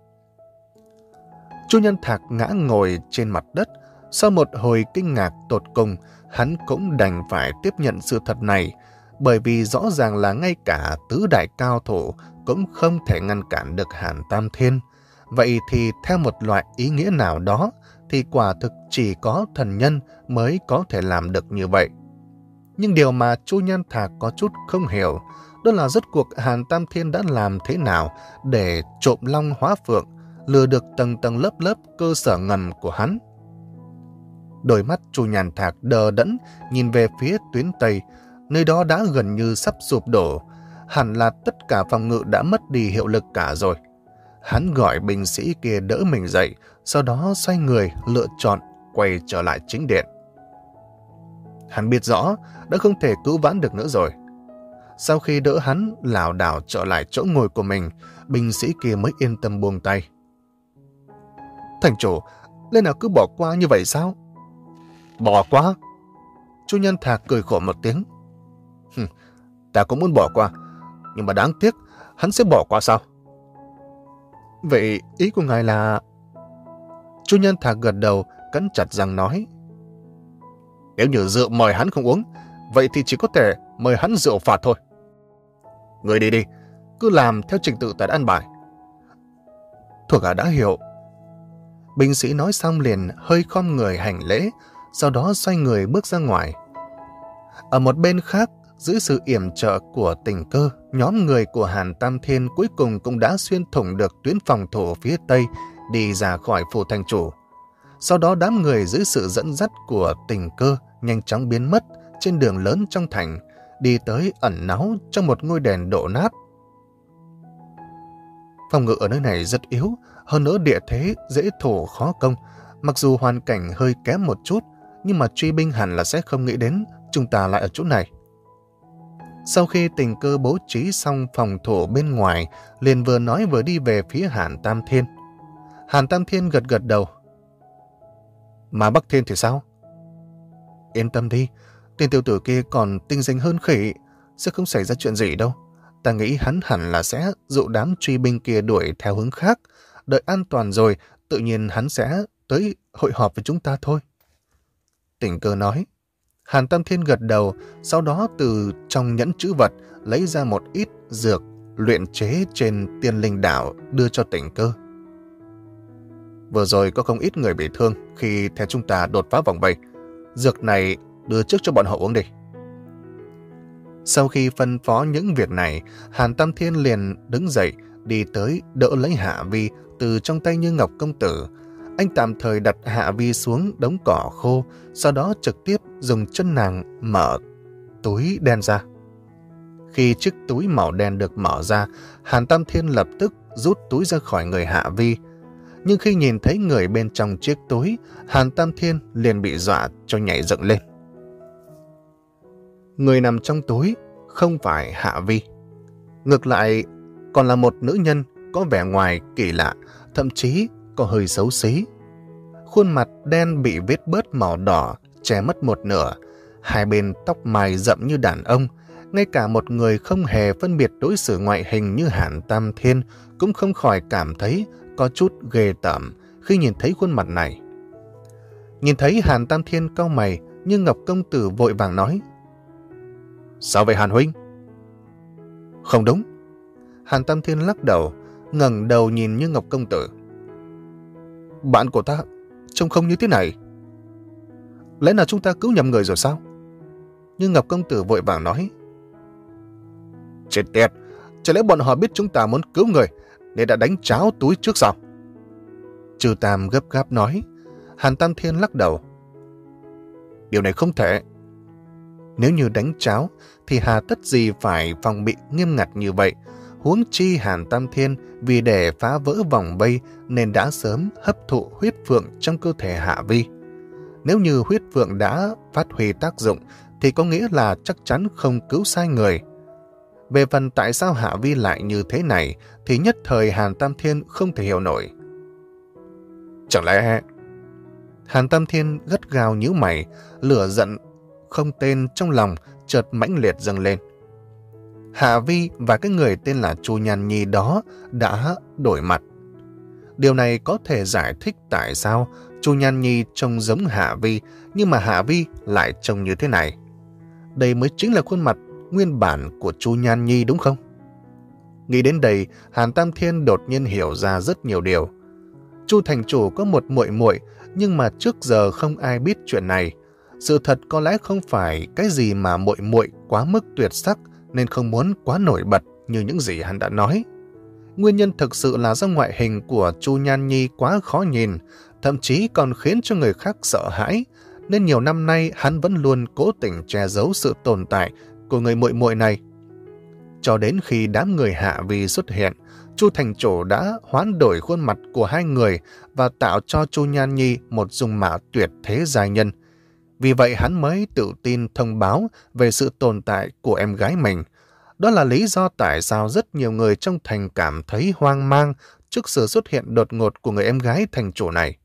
Chu Nhân Thạc ngã ngồi trên mặt đất. Sau một hồi kinh ngạc tột cùng, hắn cũng đành phải tiếp nhận sự thật này, bởi vì rõ ràng là ngay cả tứ đại cao thủ cũng không thể ngăn cản được Hàn Tam Thiên. Vậy thì theo một loại ý nghĩa nào đó, thì quả thực chỉ có thần nhân mới có thể làm được như vậy. Nhưng điều mà Chu Nhân Thạc có chút không hiểu, đó là rốt cuộc Hàn Tam Thiên đã làm thế nào để trộm long hóa phượng, lừa được tầng tầng lớp lớp cơ sở ngầm của hắn. Đôi mắt Chu Nhân Thạc đờ đẫn nhìn về phía tuyến Tây, nơi đó đã gần như sắp sụp đổ, hẳn là tất cả phòng ngự đã mất đi hiệu lực cả rồi. Hắn gọi binh sĩ kia đỡ mình dậy, sau đó xoay người lựa chọn quay trở lại chính điện. Hắn biết rõ đã không thể cứu vãn được nữa rồi. Sau khi đỡ hắn lảo đảo trở lại chỗ ngồi của mình, binh sĩ kia mới yên tâm buông tay. Thành chủ, lẽ nào cứ bỏ qua như vậy sao? Bỏ qua? Chu Nhân Thạc cười khổ một tiếng. Ta cũng muốn bỏ qua, nhưng mà đáng tiếc, hắn sẽ bỏ qua sao? Vậy ý của ngài là... Chu Nhân Thạc gật đầu, cắn chặt răng nói. Nếu như rượu mời hắn không uống, vậy thì chỉ có thể mời hắn rượu phạt thôi. Người đi đi, cứ làm theo trình tự ta đã ăn bài. Thuộc hạ đã hiểu. Binh sĩ nói xong liền hơi khom người hành lễ, sau đó xoay người bước ra ngoài. Ở một bên khác, dưới sự yểm trợ của Tình Cơ, nhóm người của Hàn Tam Thiên cuối cùng cũng đã xuyên thủng được tuyến phòng thủ phía Tây, đi ra khỏi phủ thành chủ. Sau đó đám người dưới sự dẫn dắt của Tình Cơ nhanh chóng biến mất trên đường lớn trong thành, đi tới ẩn náu trong một ngôi đền đổ nát. Phòng ngự ở nơi này rất yếu, hơn nữa địa thế dễ thủ khó công. Mặc dù hoàn cảnh hơi kém một chút, nhưng mà truy binh hẳn là sẽ không nghĩ đến chúng ta lại ở chỗ này. Sau khi Tình Cơ bố trí xong phòng thủ bên ngoài, liền vừa nói vừa đi về phía Hàn Tam Thiên. Hàn Tam Thiên gật gật đầu. Mà Bắc Thiên thì sao? Yên tâm đi, tên tiểu tử kia còn tinh danh hơn khỉ, sẽ không xảy ra chuyện gì đâu. Ta nghĩ hắn hẳn là sẽ dụ đám truy binh kia đuổi theo hướng khác. Đợi an toàn rồi, tự nhiên hắn sẽ tới hội họp với chúng ta thôi. Tình Cơ nói. Hàn Tam Thiên gật đầu, sau đó từ trong nhẫn trữ vật lấy ra một ít dược luyện chế trên Tiên Linh Đảo đưa cho Tình Cơ. Vừa rồi có không ít người bị thương khi theo chúng ta đột phá vòng vây. Dược này đưa trước cho bọn họ uống đi. Sau khi phân phó những việc này, Hàn Tam Thiên liền đứng dậy đi tới đỡ lấy Hạ Vi từ trong tay Như Ngọc công tử. Anh tạm thời đặt Hạ Vi xuống đống cỏ khô, sau đó trực tiếp dùng chân nàng mở túi đen ra. Khi chiếc túi màu đen được mở ra, Hàn Tam Thiên lập tức rút túi ra khỏi người Hạ Vi. Nhưng khi nhìn thấy người bên trong chiếc túi, Hàn Tam Thiên liền bị dọa cho nhảy dựng lên. Người nằm trong túi không phải Hạ Vi. Ngược lại, còn là một nữ nhân có vẻ ngoài kỳ lạ, thậm chí có hơi xấu xí. Khuôn mặt đen bị vết bớt màu đỏ, che mất một nửa. Hai bên tóc mày rậm như đàn ông. Ngay cả một người không hề phân biệt đối xử ngoại hình như Hàn Tam Thiên cũng không khỏi cảm thấy có chút ghê tởm khi nhìn thấy khuôn mặt này. Nhìn thấy Hàn Tam Thiên cau mày, Như Ngọc công tử vội vàng nói: Sao vậy Hàn huynh? Không đúng. Hàn Tam Thiên lắc đầu, ngẩng đầu nhìn Như Ngọc công tử. Bạn của ta trông không như thế này. Lẽ nào chúng ta cứu nhầm người rồi sao? Như Ngọc công tử vội vàng nói: Chết tiệt, chả lẽ bọn họ biết chúng ta muốn cứu người nên đã đánh cháo túi trước sao? Trừ Tam gấp gáp nói. Hàn Tam Thiên lắc đầu: Điều này không thể. Nếu như đánh cháo thì hà tất gì phải phòng bị nghiêm ngặt như vậy. Huống chi Hàn Tam Thiên vì để phá vỡ vòng vây nên đã sớm hấp thụ huyết phượng trong cơ thể Hạ Vi. Nếu như huyết phượng đã phát huy tác dụng thì có nghĩa là chắc chắn không cứu sai người. Về phần tại sao Hạ Vi lại như thế này thì nhất thời Hàn Tam Thiên không thể hiểu nổi. Chẳng lẽ... Hàn Tam Thiên gắt gao nhíu mày, lửa giận không tên trong lòng chợt mãnh liệt dâng lên. Hạ Vi và cái người tên là Chu Nhan Nhi đó đã đổi mặt. Điều này có thể giải thích tại sao Chu Nhan Nhi trông giống Hạ Vi nhưng mà Hạ Vi lại trông như thế này. Đây mới chính là khuôn mặt nguyên bản của Chu Nhan Nhi đúng không? Nghĩ đến đây, Hàn Tam Thiên đột nhiên hiểu ra rất nhiều điều. Chu thành chủ có một muội muội nhưng mà trước giờ không ai biết chuyện này. Sự thật có lẽ không phải cái gì mà muội muội quá mức tuyệt sắc nên không muốn quá nổi bật như những gì hắn đã nói. Nguyên nhân thực sự là do ngoại hình của Chu Nhan Nhi quá khó nhìn, thậm chí còn khiến cho người khác sợ hãi, nên nhiều năm nay hắn vẫn luôn cố tình che giấu sự tồn tại của người muội muội này. Cho đến khi đám người Hạ Vi xuất hiện, Chu thành chủ đã hoán đổi khuôn mặt của hai người và tạo cho Chu Nhan Nhi một dung mạo tuyệt thế giai nhân. Vì vậy hắn mới tự tin thông báo về sự tồn tại của em gái mình. Đó là lý do tại sao rất nhiều người trong thành cảm thấy hoang mang trước sự xuất hiện đột ngột của người em gái thành chủ này.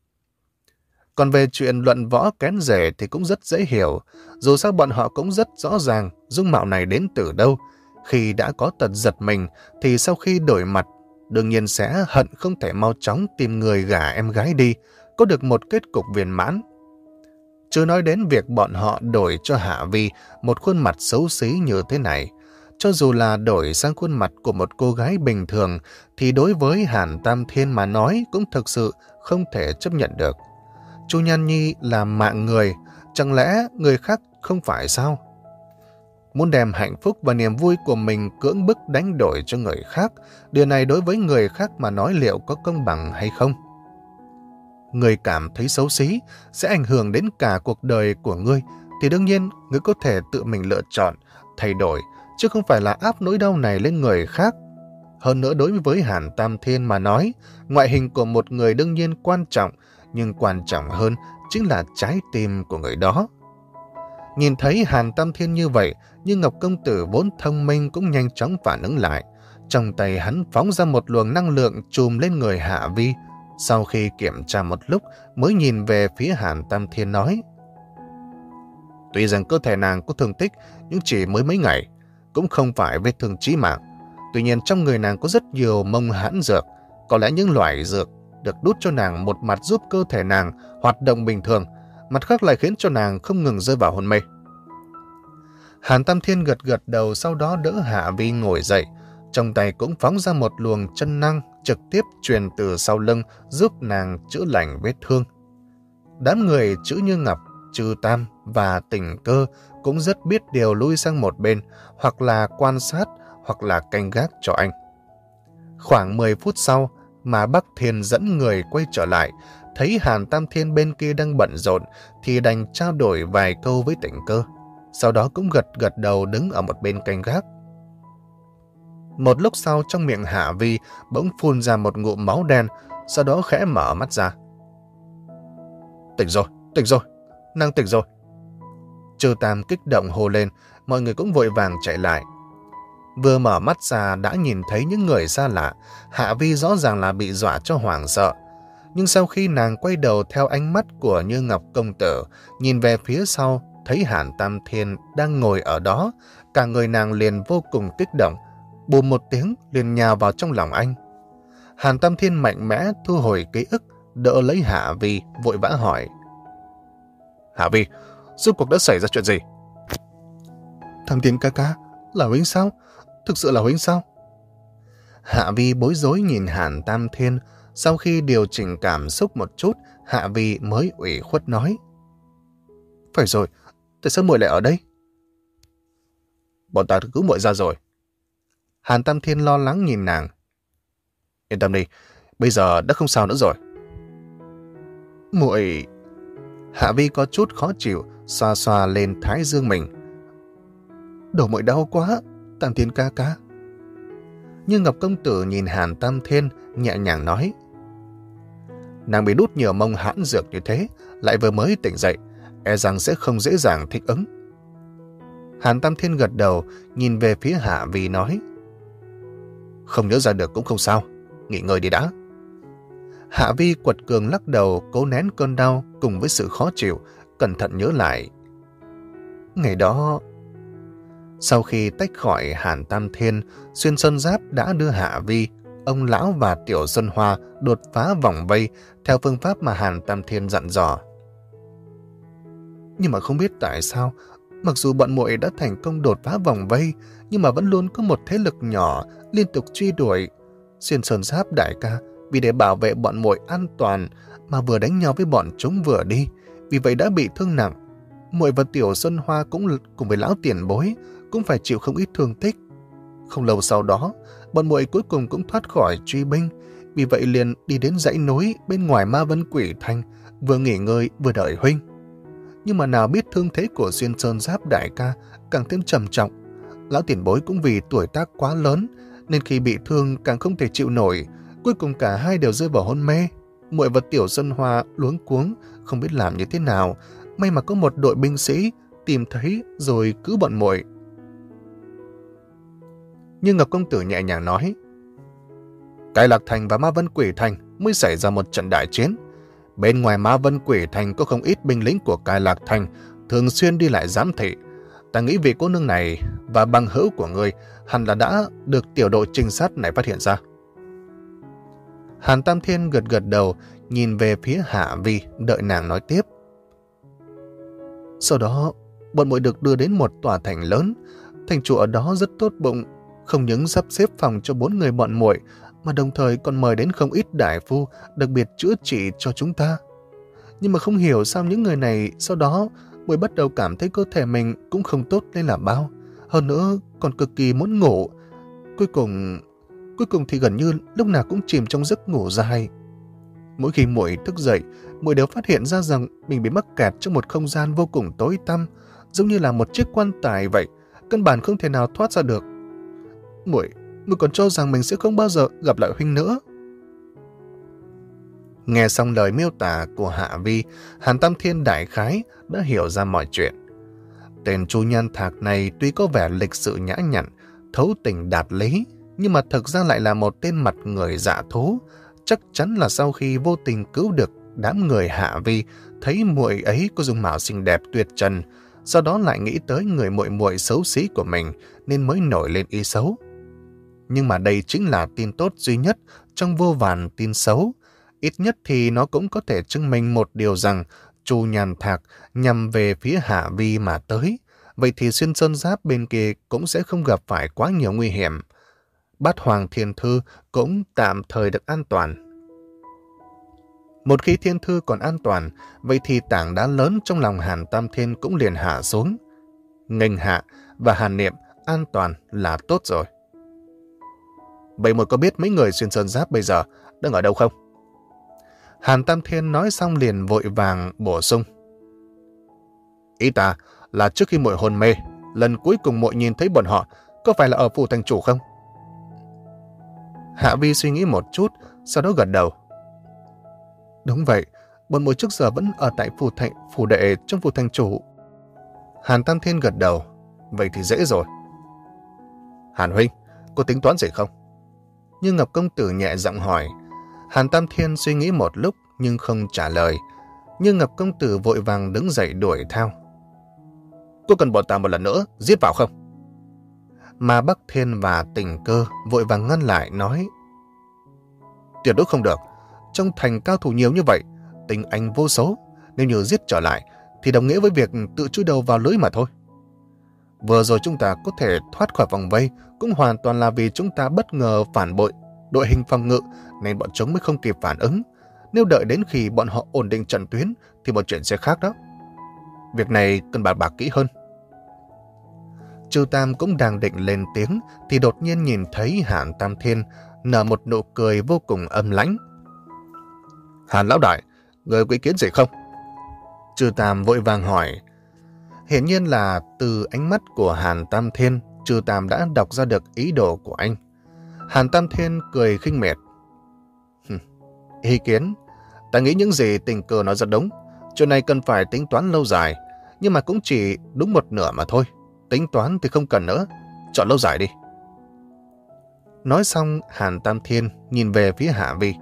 Còn về chuyện luận võ kén rể thì cũng rất dễ hiểu, dù sao bọn họ cũng rất rõ ràng dung mạo này đến từ đâu. Khi đã có tật giật mình thì sau khi đổi mặt, đương nhiên sẽ hận không thể mau chóng tìm người gả em gái đi, có được một kết cục viên mãn. Chưa nói đến việc bọn họ đổi cho Hạ Vi một khuôn mặt xấu xí như thế này. Cho dù là đổi sang khuôn mặt của một cô gái bình thường thì đối với Hàn Tam Thiên mà nói cũng thực sự không thể chấp nhận được. Chu Nhan Nhi là mạng người, chẳng lẽ người khác không phải sao? Muốn đem hạnh phúc và niềm vui của mình cưỡng bức đánh đổi cho người khác, điều này đối với người khác mà nói liệu có công bằng hay không? Người cảm thấy xấu xí sẽ ảnh hưởng đến cả cuộc đời của ngươi, thì đương nhiên ngươi có thể tự mình lựa chọn, thay đổi, chứ không phải là áp nỗi đau này lên người khác. Hơn nữa đối với Hàn Tam Thiên mà nói, ngoại hình của một người đương nhiên quan trọng, nhưng quan trọng hơn chính là trái tim của người đó. Nhìn thấy Hàn Tam Thiên như vậy, nhưng Ngọc công tử vốn thông minh cũng nhanh chóng phản ứng lại. Trong tay hắn phóng ra một luồng năng lượng trùm lên người Hạ Vi. Sau khi kiểm tra một lúc mới nhìn về phía Hàn Tam Thiên nói: Tuy rằng cơ thể nàng có thương tích nhưng chỉ mới mấy ngày, cũng không phải vết thương chí mạng. Tuy nhiên trong người nàng có rất nhiều mông hãn dược, có lẽ những loại dược được đút cho nàng một mặt giúp cơ thể nàng hoạt động bình thường, mặt khác lại khiến cho nàng không ngừng rơi vào hôn mê. Hàn Tam Thiên gật gật đầu, sau đó đỡ Hạ Vi ngồi dậy. Trong tay cũng phóng ra một luồng chân năng trực tiếp truyền từ sau lưng giúp nàng chữa lành vết thương. Đám người Chữ Như Ngọc, Trư Tam và Tình Cơ cũng rất biết điều lui sang một bên, hoặc là quan sát hoặc là canh gác cho anh. Khoảng mười phút sau mà Bắc Thiên dẫn người quay trở lại, thấy Hàn Tam Thiên bên kia đang bận rộn thì đành trao đổi vài câu với Tình Cơ. Sau đó cũng gật gật đầu đứng ở một bên canh gác. Một lúc sau trong miệng Hạ Vi bỗng phun ra một ngụm máu đen, sau đó khẽ mở mắt ra. Tỉnh rồi, tỉnh rồi, nàng tỉnh rồi. Trư Tam kích động hô lên, mọi người cũng vội vàng chạy lại. Vừa mở mắt ra đã nhìn thấy những người xa lạ, Hạ Vi rõ ràng là bị dọa cho hoảng sợ. Nhưng sau khi nàng quay đầu theo ánh mắt của Như Ngọc công tử, nhìn về phía sau, thấy Hàn Tam Thiên đang ngồi ở đó, cả người nàng liền vô cùng kích động, bùm một tiếng liền nhào vào trong lòng anh. Hàn Tam Thiên mạnh mẽ thu hồi ký ức, đỡ lấy Hạ Vi, vội vã hỏi. Hạ Vi, rốt cuộc đã xảy ra chuyện gì? Tam Thiên ca ca, là huynh sao? Thực sự là huynh sao? Hạ Vi bối rối nhìn Hàn Tam Thiên, sau khi điều chỉnh cảm xúc một chút, Hạ Vi mới ủy khuất nói. Phải rồi, tại sao muội lại ở đây? Bọn ta cứu muội ra rồi. Hàn Tam Thiên lo lắng nhìn nàng. Yên tâm đi, bây giờ đã không sao nữa rồi. Muội... Hạ Vi có chút khó chịu, xoa xoa lên thái dương mình. Đầu muội đau quá, Tam Thiên ca ca. Nhưng Ngọc công tử nhìn Hàn Tam Thiên, nhẹ nhàng nói. Nàng bị đút nhiều mông hãn dược như thế, lại vừa mới tỉnh dậy, e rằng sẽ không dễ dàng thích ứng. Hàn Tam Thiên gật đầu, nhìn về phía Hạ Vi nói. Không nhớ ra được cũng không sao, nghỉ ngơi đi đã. Hạ Vi quật cường lắc đầu, cố nén cơn đau cùng với sự khó chịu, cẩn thận nhớ lại. Ngày đó, sau khi tách khỏi Hàn Tam Thiên, Xuyên Sơn Giáp đã đưa Hạ Vi, ông lão và Tiểu Xuân Hoa đột phá vòng vây theo phương pháp mà Hàn Tam Thiên dặn dò. Nhưng mà không biết tại sao, mặc dù bọn muội đã thành công đột phá vòng vây, nhưng mà vẫn luôn có một thế lực nhỏ liên tục truy đuổi. Xuyên Sơn Giáp đại ca vì để bảo vệ bọn muội an toàn mà vừa đánh nhau với bọn chúng vừa đi, vì vậy đã bị thương nặng. Muội và Tiểu Xuân Hoa cũng cùng với lão tiền bối cũng phải chịu không ít thương tích. Không lâu sau đó, bọn muội cuối cùng cũng thoát khỏi truy binh, vì vậy liền đi đến dãy núi bên ngoài Ma Vân Quỷ Thành, vừa nghỉ ngơi vừa đợi huynh. Nhưng mà nào biết thương thế của Xuyên Sơn Giáp đại ca càng thêm trầm trọng. Lão tiền bối cũng vì tuổi tác quá lớn nên khi bị thương càng không thể chịu nổi, cuối cùng cả hai đều rơi vào hôn mê. Muội và Tiểu Xuân Hoa luống cuống không biết làm như thế nào, may mà có một đội binh sĩ tìm thấy rồi cứu bọn muội. Nhưng Ngọc công tử nhẹ nhàng nói. Cai Lạc Thành và Ma Vân Quỷ Thành mới xảy ra một trận đại chiến. Bên ngoài Ma Vân Quỷ Thành có không ít binh lính của Cai Lạc Thành thường xuyên đi lại giám thị. Ta nghĩ vị cô nương này và bằng hữu của ngươi hẳn là đã được tiểu đội trinh sát này phát hiện ra. Hàn Tam Thiên gật gật đầu, nhìn về phía Hạ Vi, đợi nàng nói tiếp. Sau đó, bọn muội được đưa đến một tòa thành lớn. Thành chủ ở đó rất tốt bụng, không những sắp xếp phòng cho bốn người bọn muội, mà đồng thời còn mời đến không ít đại phu đặc biệt chữa trị cho chúng ta. Nhưng mà không hiểu sao những người này sau đó muội bắt đầu cảm thấy cơ thể mình cũng không tốt lên là bao. Hơn nữa còn cực kỳ muốn ngủ. Cuối cùng... Cuối cùng thì gần như lúc nào cũng chìm trong giấc ngủ dài. Mỗi khi muội thức dậy, muội đều phát hiện ra rằng mình bị mắc kẹt trong một không gian vô cùng tối tăm, giống như là một chiếc quan tài vậy, căn bản không thể nào thoát ra được. Muội, muội còn cho rằng mình sẽ không bao giờ gặp lại huynh nữa. Nghe xong lời miêu tả của Hạ Vi, Hàn Tam Thiên đại khái đã hiểu ra mọi chuyện. Tên Chu Nhan Thạc này tuy có vẻ lịch sự nhã nhặn, thấu tình đạt lý, nhưng mà thực ra lại là một tên mặt người dạ thú. Chắc chắn là sau khi vô tình cứu được đám người Hạ Vi, thấy muội ấy có dung mạo xinh đẹp tuyệt trần, sau đó lại nghĩ tới người muội muội xấu xí của mình nên mới nổi lên ý xấu. Nhưng mà đây chính là tin tốt duy nhất trong vô vàn tin xấu. Ít nhất thì nó cũng có thể chứng minh một điều rằng Chu Nhan Thạc nhằm về phía Hạ Vi mà tới, vậy thì xuyên sơn giáp bên kia cũng sẽ không gặp phải quá nhiều nguy hiểm. Bát Hoàng Thiên Thư cũng tạm thời được an toàn. Một khi Thiên Thư còn an toàn, vậy thì tảng đá lớn trong lòng Hàn Tam Thiên cũng liền hạ xuống. Nghênh Hạ và Hàn Niệm an toàn là tốt rồi. Vậy một có biết mấy người xuyên sơn giáp bây giờ đang ở đâu không? Hàn Tam Thiên nói xong liền vội vàng bổ sung. Ý ta là trước khi muội hôn mê, lần cuối cùng muội nhìn thấy bọn họ có phải là ở phủ thành chủ không? Hạ Vi suy nghĩ một chút, sau đó gật đầu. Đúng vậy, bọn muội trước giờ vẫn ở tại phủ thành phủ đệ trong phủ thành chủ. Hàn Tam Thiên gật đầu. Vậy thì dễ rồi. Hàn huynh, có tính toán gì không? Như Ngọc công tử nhẹ giọng hỏi. Hàn Tam Thiên suy nghĩ một lúc nhưng không trả lời. Như Ngọc công tử vội vàng đứng dậy đuổi theo. Có cần bọn ta một lần nữa giết vào không? Mà Bắc Thiên và Tình Cơ vội vàng ngăn lại nói. Tuyệt đối không được. Trong thành cao thủ nhiều như vậy, tinh anh vô số. Nếu như giết trở lại thì đồng nghĩa với việc tự chui đầu vào lưới mà thôi. Vừa rồi chúng ta có thể thoát khỏi vòng vây cũng hoàn toàn là vì chúng ta bất ngờ phản bội đội hình phòng ngự nên bọn chúng mới không kịp phản ứng. Nếu đợi đến khi bọn họ ổn định trận tuyến thì một chuyện sẽ khác đó. Việc này cần bàn bạc kỹ hơn. Trư Tam cũng đang định lên tiếng thì đột nhiên nhìn thấy Hàn Tam Thiên nở một nụ cười vô cùng âm lãnh. Hàn lão đại, người có ý kiến gì không? Trư Tam vội vàng hỏi. Hiển nhiên là từ ánh mắt của Hàn Tam Thiên, Trư Tam đã đọc ra được ý đồ của anh. Hàn Tam Thiên cười khinh miệt. Ý kiến, ta nghĩ những gì Tình Cơ nói rất đúng. Chuyện này cần phải tính toán lâu dài, nhưng mà cũng chỉ đúng một nửa mà thôi. Tính toán thì không cần nữa, chọn lâu dài đi. Nói xong, Hàn Tam Thiên nhìn về phía Hạ Vi.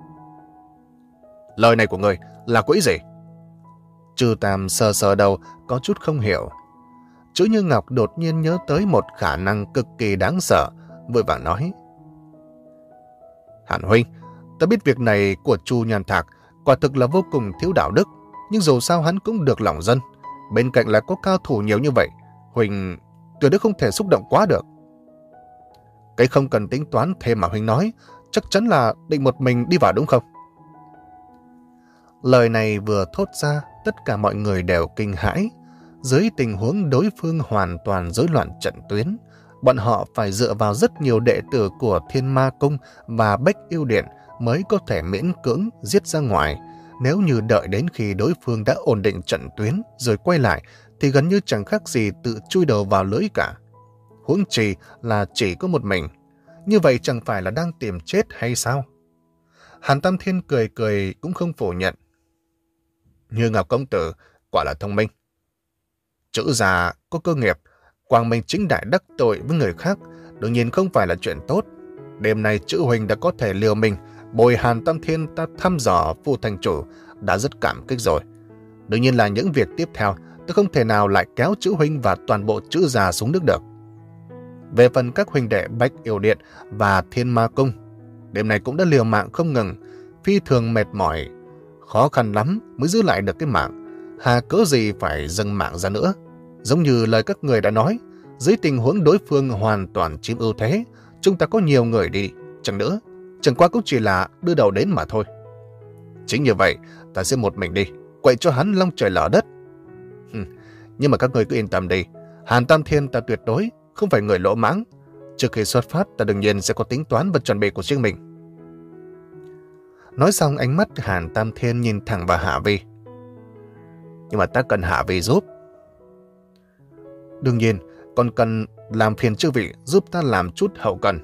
Lời này của người là có ý gì? Trư Tam sờ sờ đầu, có chút không hiểu. Chữ Như Ngọc đột nhiên nhớ tới một khả năng cực kỳ đáng sợ, vội vàng nói. Hàn huynh, ta biết việc này của Chu Nhan Thạc quả thực là vô cùng thiếu đạo đức, nhưng dù sao hắn cũng được lòng dân. Bên cạnh là có cao thủ nhiều như vậy, huynh tuyệt đối không thể xúc động quá được. Cái không cần tính toán thêm mà huynh nói, chắc chắn là định một mình đi vào đúng không? Lời này vừa thốt ra, tất cả mọi người đều kinh hãi. Dưới tình huống đối phương hoàn toàn rối loạn trận tuyến, bọn họ phải dựa vào rất nhiều đệ tử của Thiên Ma Cung và Bách Yêu Điện mới có thể miễn cưỡng giết ra ngoài. Nếu như đợi đến khi đối phương đã ổn định trận tuyến rồi quay lại thì gần như chẳng khác gì tự chui đầu vào lưới cả. Huống chi là chỉ có một mình. Như vậy chẳng phải là đang tìm chết hay sao? Hàn Tam Thiên cười cười cũng không phủ nhận. Như Ngọc công tử quả là thông minh. Chữ già có cơ nghiệp, quang minh chính đại đắc tội với người khác đương nhiên không phải là chuyện tốt. Đêm nay chữ huynh đã có thể liều mình bồi Hàn Tam Thiên ta thăm dò phủ thành chủ đã rất cảm kích rồi. Đương nhiên là những việc tiếp theo tôi không thể nào lại kéo chữ huynh và toàn bộ chữ già xuống nước được. Về phần các huynh đệ Bách Yêu Điện và Thiên Ma Cung, đêm nay cũng đã liều mạng không ngừng, phi thường mệt mỏi, khó khăn lắm mới giữ lại được cái mạng. Hà cớ gì phải dâng mạng ra nữa? Giống như lời các người đã nói, dưới tình huống đối phương hoàn toàn chiếm ưu thế, chúng ta có nhiều người đi, chẳng nữa, chẳng qua cũng chỉ là đưa đầu đến mà thôi. Chính như vậy, ta sẽ một mình đi, quậy cho hắn long trời lở đất. Hừm, nhưng mà các người cứ yên tâm đi, Hàn Tam Thiên ta tuyệt đối không phải người lỗ mãng. Trước khi xuất phát, ta đương nhiên sẽ có tính toán và chuẩn bị của riêng mình. Nói xong, ánh mắt Hàn Tam Thiên nhìn thẳng vào Hạ Vi. Nhưng mà ta cần Hạ Vi giúp. Đương nhiên, còn cần làm phiền chư vị giúp ta làm chút hậu cần.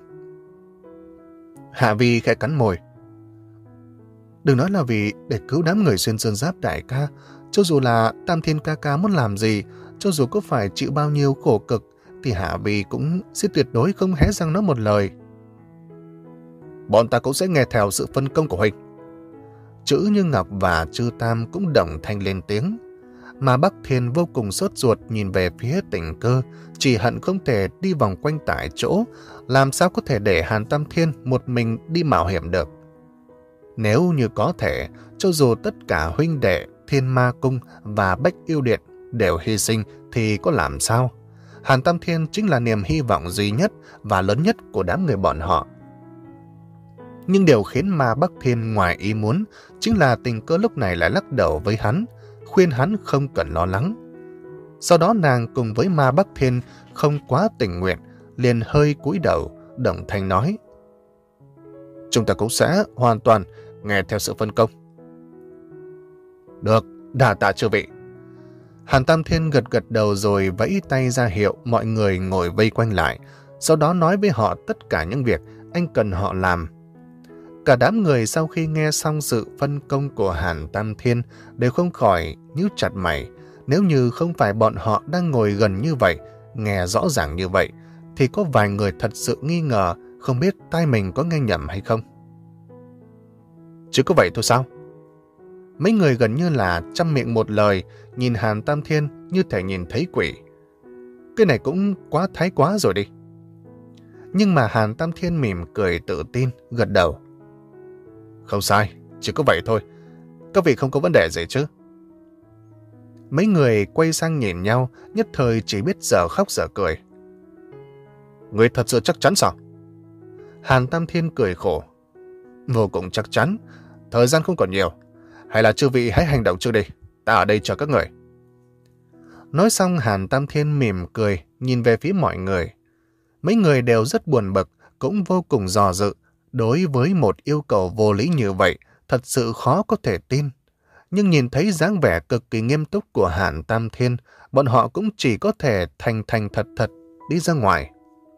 Hạ Vi khẽ cắn môi. Đừng nói là vì để cứu đám người xuyên sơn giáp đại ca. Cho dù là Tam Thiên ca ca muốn làm gì, cho dù có phải chịu bao nhiêu khổ cực, thì Hạ Vi cũng sẽ tuyệt đối không hé răng nói một lời. Bọn ta cũng sẽ nghe theo sự phân công của huynh. Chữ Như Ngọc và Trư Tam cũng đồng thanh lên tiếng. Mà Bắc Thiên vô cùng sốt ruột nhìn về phía Tình Cơ, chỉ hận không thể đi vòng quanh tại chỗ, làm sao có thể để Hàn Tam Thiên một mình đi mạo hiểm được. Nếu như có thể, cho dù tất cả huynh đệ Thiên Ma Cung và Bách Yêu Điện đều hy sinh thì có làm sao? Hàn Tam Thiên chính là niềm hy vọng duy nhất và lớn nhất của đám người bọn họ. Nhưng điều khiến Ma Bắc Thiên ngoài ý muốn chính là Tình Cơ lúc này lại lắc đầu với hắn, khuyên hắn không cần lo lắng. Sau đó nàng cùng với Ma Bắc Thiên không quá tình nguyện, liền hơi cúi đầu, đồng thanh nói: chúng ta cũng sẽ hoàn toàn nghe theo sự phân công. Được, đà tạ chư vị. Hàn Tam Thiên gật gật đầu rồi vẫy tay ra hiệu mọi người ngồi vây quanh lại, sau đó nói với họ tất cả những việc anh cần họ làm. Cả đám người sau khi nghe xong sự phân công của Hàn Tam Thiên đều không khỏi nhíu chặt mày. Nếu như không phải bọn họ đang ngồi gần như vậy, nghe rõ ràng như vậy, thì có vài người thật sự nghi ngờ không biết tai mình có nghe nhầm hay không. Chứ có vậy thôi sao? Mấy người gần như là trăm miệng một lời nhìn Hàn Tam Thiên như thể nhìn thấy quỷ. Cái này cũng quá thái quá rồi đi. Nhưng mà Hàn Tam Thiên mỉm cười tự tin, gật đầu. Không sai, chỉ có vậy thôi. Các vị không có vấn đề gì chứ? Mấy người quay sang nhìn nhau, nhất thời chỉ biết dở khóc dở cười. Người thật sự chắc chắn sao? Hàn Tam Thiên cười khổ. Vô cùng chắc chắn, thời gian không còn nhiều. Hay là chư vị hãy hành động trước đi, ta ở đây chờ các người. Nói xong Hàn Tam Thiên mỉm cười, nhìn về phía mọi người. Mấy người đều rất buồn bực, cũng vô cùng dò dự. Đối với một yêu cầu vô lý như vậy, thật sự khó có thể tin. Nhưng nhìn thấy dáng vẻ cực kỳ nghiêm túc của Hàn Tam Thiên, bọn họ cũng chỉ có thể thành thành thật thật đi ra ngoài.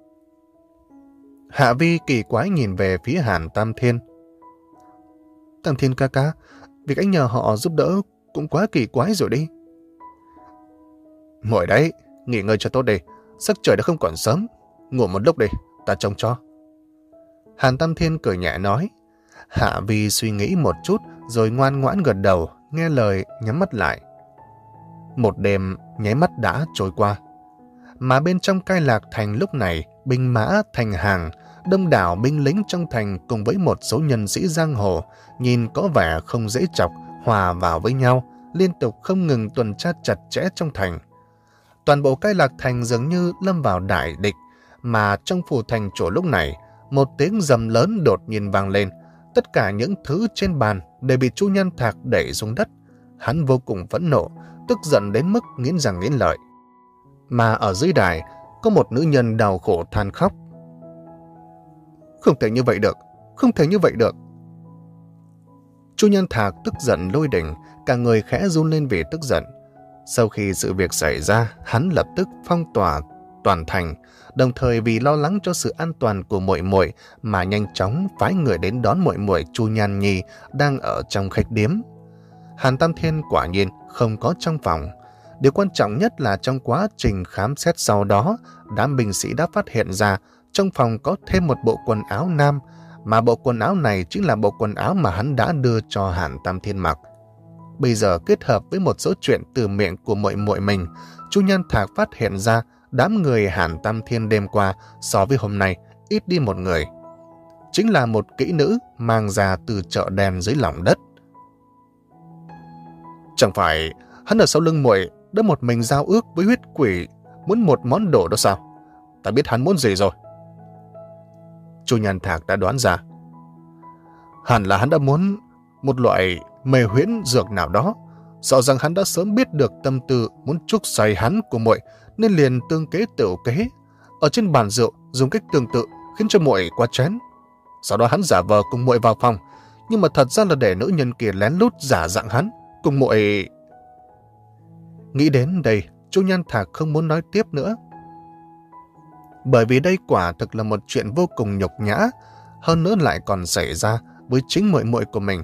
Hạ Vi kỳ quái nhìn về phía Hàn Tam Thiên. Tam Thiên ca ca, việc anh nhờ họ giúp đỡ cũng quá kỳ quái rồi đi. Ngồi đấy, nghỉ ngơi cho tốt đi, sắc trời đã không còn sớm, ngủ một lúc đi, ta trông cho. Hàn Tam Thiên cười nhẹ nói. Hạ Vi suy nghĩ một chút rồi ngoan ngoãn gật đầu, nghe lời nhắm mắt lại. Một đêm nháy mắt đã trôi qua. Mà bên trong Cai Lạc Thành lúc này, binh mã thành hàng, đông đảo binh lính trong thành cùng với một số nhân sĩ giang hồ, nhìn có vẻ không dễ chọc, hòa vào với nhau, liên tục không ngừng tuần tra chặt chẽ trong thành. Toàn bộ Cai Lạc Thành dường như lâm vào đại địch, mà trong phủ thành chủ lúc này, một tiếng rầm lớn đột nhiên vang lên. Tất cả những thứ trên bàn đều bị Chu Nhan Thạc đẩy xuống đất. Hắn vô cùng phẫn nộ, tức giận đến mức nghiến răng nghiến lợi. Mà ở dưới đài, có một nữ nhân đau khổ than khóc. Không thể như vậy được, không thể như vậy được. Chu Nhan Thạc tức giận lôi đình, cả người khẽ run lên vì tức giận. Sau khi sự việc xảy ra, hắn lập tức phong tỏa toàn thành, đồng thời vì lo lắng cho sự an toàn của muội muội mà nhanh chóng phái người đến đón muội muội Chu Nhan Nhi đang ở trong khách điếm. Hàn Tam Thiên quả nhiên không có trong phòng. Điều quan trọng nhất là trong quá trình khám xét sau đó, đám binh sĩ đã phát hiện ra trong phòng có thêm một bộ quần áo nam, mà bộ quần áo này chính là bộ quần áo mà hắn đã đưa cho Hàn Tam Thiên mặc. Bây giờ kết hợp với một số chuyện từ miệng của muội muội mình, Chu Nhan Thạc phát hiện ra đám người Hàn Tam Thiên đêm qua so với hôm nay ít đi một người. Chính là một kỹ nữ mang ra từ chợ đen dưới lòng đất. Chẳng phải hắn ở sau lưng muội đã một mình giao ước với huyết quỷ muốn một món đồ đó sao? Ta biết hắn muốn gì rồi. Chu Nhan Thạc đã đoán ra. Hẳn là hắn đã muốn một loại mê huyễn dược nào đó, sợ rằng hắn đã sớm biết được tâm tư muốn chuốc say hắn của muội, nên liền tương kế tửu kế, ở trên bàn rượu dùng cách tương tự khiến cho muội quá chén. Sau đó hắn giả vờ cùng muội vào phòng, nhưng mà thật ra là để nữ nhân kia lén lút giả dạng hắn cùng muội. Nghĩ đến đây, Chu Nhan Thạc không muốn nói tiếp nữa, bởi vì đây quả thực là một chuyện vô cùng nhục nhã, hơn nữa lại còn xảy ra với chính muội muội của mình.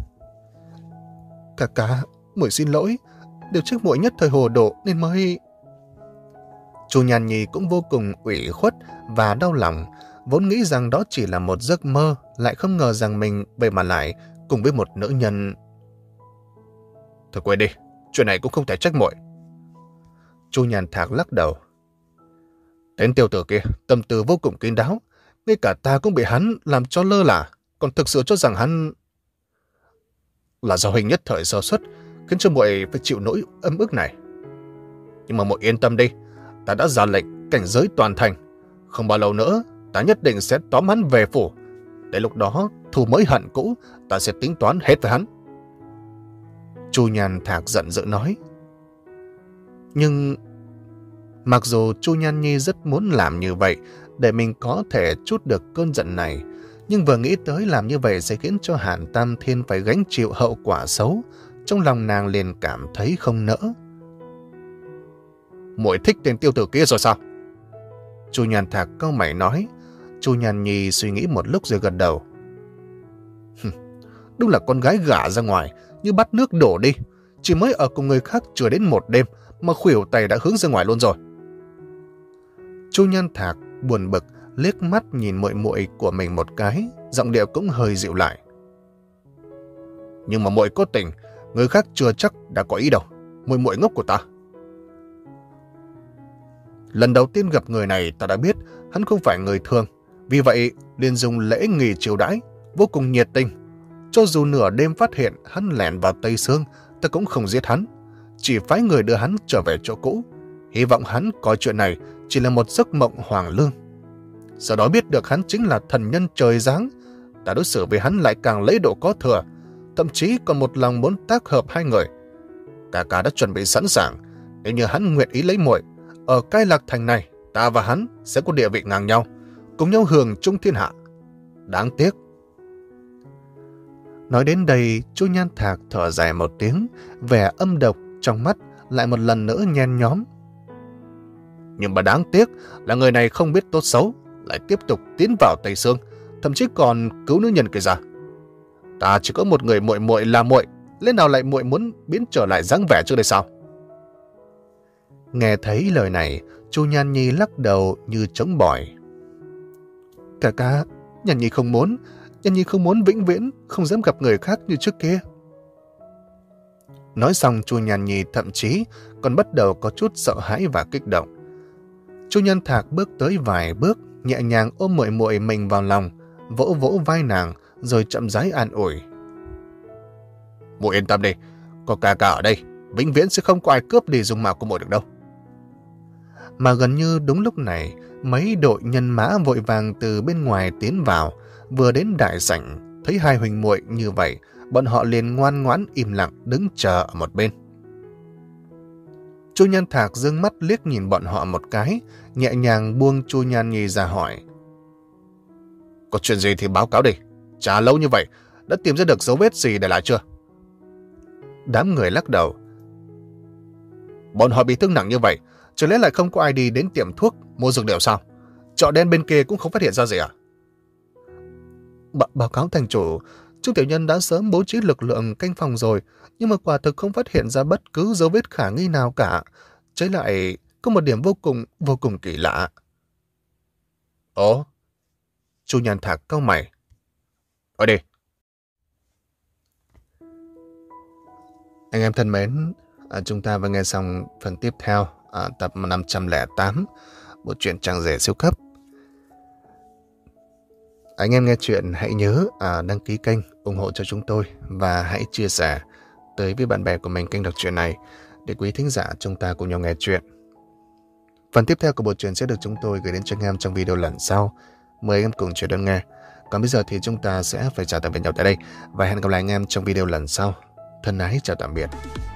Cả cả, muội xin lỗi, đều trách muội nhất thời hồ đồ nên mới... Chu Nhan Nhi cũng vô cùng ủy khuất và đau lòng, vốn nghĩ rằng đó chỉ là một giấc mơ, lại không ngờ rằng mình vậy mà lại cùng với một nữ nhân. Thôi quên đi, chuyện này cũng không thể trách muội. Chu Nhan Thạc lắc đầu. Tên tiểu tử kia tâm tư vô cùng kín đáo, ngay cả ta cũng bị hắn làm cho lơ là, còn thực sự cho rằng hắn là do hình nhất thời sơ suất khiến cho muội phải chịu nỗi âm ức này. Nhưng mà muội yên tâm đi, ta đã ra lệnh cảnh giới toàn thành. Không bao lâu nữa, ta nhất định sẽ tóm hắn về phủ. Đến lúc đó, thù mới hận cũ, ta sẽ tính toán hết với hắn. Chu Nhan Thạc giận dữ nói. Nhưng mặc dù Chu Nhan Nhi rất muốn làm như vậy để mình có thể trút được cơn giận này, nhưng vừa nghĩ tới làm như vậy sẽ khiến cho Hàn Tam Thiên phải gánh chịu hậu quả xấu, trong lòng nàng liền cảm thấy không nỡ. Muội thích tên tiêu tử kia rồi sao? Chu Nhan Thạc cau mày nói. Chu Nhan Nhi suy nghĩ một lúc rồi gật đầu. Đúng là con gái gả ra ngoài như bắt nước đổ đi, chỉ mới ở cùng người khác chưa đến một đêm mà khuỷu tay đã hướng ra ngoài luôn rồi. Chu Nhan Thạc buồn bực liếc mắt nhìn muội muội của mình một cái, giọng điệu cũng hơi dịu lại. Nhưng mà muội có tình, người khác chưa chắc đã có ý đâu, muội muội ngốc của ta. Lần đầu tiên gặp người này ta đã biết hắn không phải người thường, vì vậy liền dùng lễ nghi chiêu đãi, vô cùng nhiệt tình. Cho dù nửa đêm phát hiện hắn lẻn vào Tây Sương, ta cũng không giết hắn, chỉ phái người đưa hắn trở về chỗ cũ, hy vọng hắn coi chuyện này chỉ là một giấc mộng hoàng lương. Sau đó biết được hắn chính là thần nhân trời giáng, ta đối xử với hắn lại càng lấy độ có thừa, thậm chí còn một lòng muốn tác hợp hai người. Cả cả đã chuẩn bị sẵn sàng, nếu như hắn nguyện ý lấy muội, ở Cai Lạc Thành này, ta và hắn sẽ có địa vị ngang nhau, cùng nhau hưởng chung thiên hạ. Đáng tiếc. Nói đến đây, Chu Nhan Thạc thở dài một tiếng, vẻ âm độc trong mắt lại một lần nữa nhen nhóm. Nhưng mà đáng tiếc là người này không biết tốt xấu, lại tiếp tục tiến vào Tây Sương, thậm chí còn cứu nữ nhân kia ra. Ta chỉ có một người muội muội là muội, lẽ nào lại muội muốn biến trở lại dáng vẻ trước đây sao? Nghe thấy lời này, Chu Nhan Nhi lắc đầu như trống bỏi. Cả ca, Nhan Nhi không muốn, Nhan Nhi không muốn vĩnh viễn, không dám gặp người khác như trước kia. Nói xong, Chu Nhan Nhi thậm chí còn bắt đầu có chút sợ hãi và kích động. Chu Nhan Thạc bước tới vài bước, nhẹ nhàng ôm muội muội mình vào lòng, vỗ vỗ vai nàng, rồi chậm rãi an ủi. Muội yên tâm đi, có ca ca ở đây, vĩnh viễn sẽ không có ai cướp đi dung mạo của muội được đâu. Mà gần như đúng lúc này, mấy đội nhân mã vội vàng từ bên ngoài tiến vào, vừa đến đại sảnh, thấy hai huynh muội như vậy, bọn họ liền ngoan ngoãn im lặng đứng chờ ở một bên. Chu Nhan Thạc dương mắt liếc nhìn bọn họ một cái, nhẹ nhàng buông Chu Nhan Nhi ra hỏi. Có chuyện gì thì báo cáo đi, chả lâu như vậy, đã tìm ra được dấu vết gì để lại chưa? Đám người lắc đầu. Bọn họ bị thương nặng như vậy, chẳng lẽ lại không có ai đi đến tiệm thuốc mua dược liệu sao? Chợ đen bên kia cũng không phát hiện ra gì à? B báo cáo thành chủ, Trung tiểu nhân đã sớm bố trí lực lượng canh phòng rồi, nhưng mà quả thực không phát hiện ra bất cứ dấu vết khả nghi nào cả. Trái lại, có một điểm vô cùng, vô cùng kỳ lạ. Ồ? Chu Nhan Thạc cau mày. Ở đây. Anh em thân mến, à, chúng ta vừa nghe xong phần tiếp theo, à, tập năm trăm lẻ tám, bộ truyện Chàng Rể Siêu Cấp. Anh em nghe chuyện hãy nhớ à, đăng ký kênh, ủng hộ cho chúng tôi và hãy chia sẻ tới với bạn bè của mình kênh đọc truyện này để quý thính giả chúng ta cùng nhau nghe chuyện. Phần tiếp theo của bộ truyện sẽ được chúng tôi gửi đến cho anh em trong video lần sau. Mời anh em cùng chờ đón nghe. Còn bây giờ thì chúng ta sẽ phải chào tạm biệt nhau tại đây và hẹn gặp lại anh em trong video lần sau. Thân ái chào tạm biệt.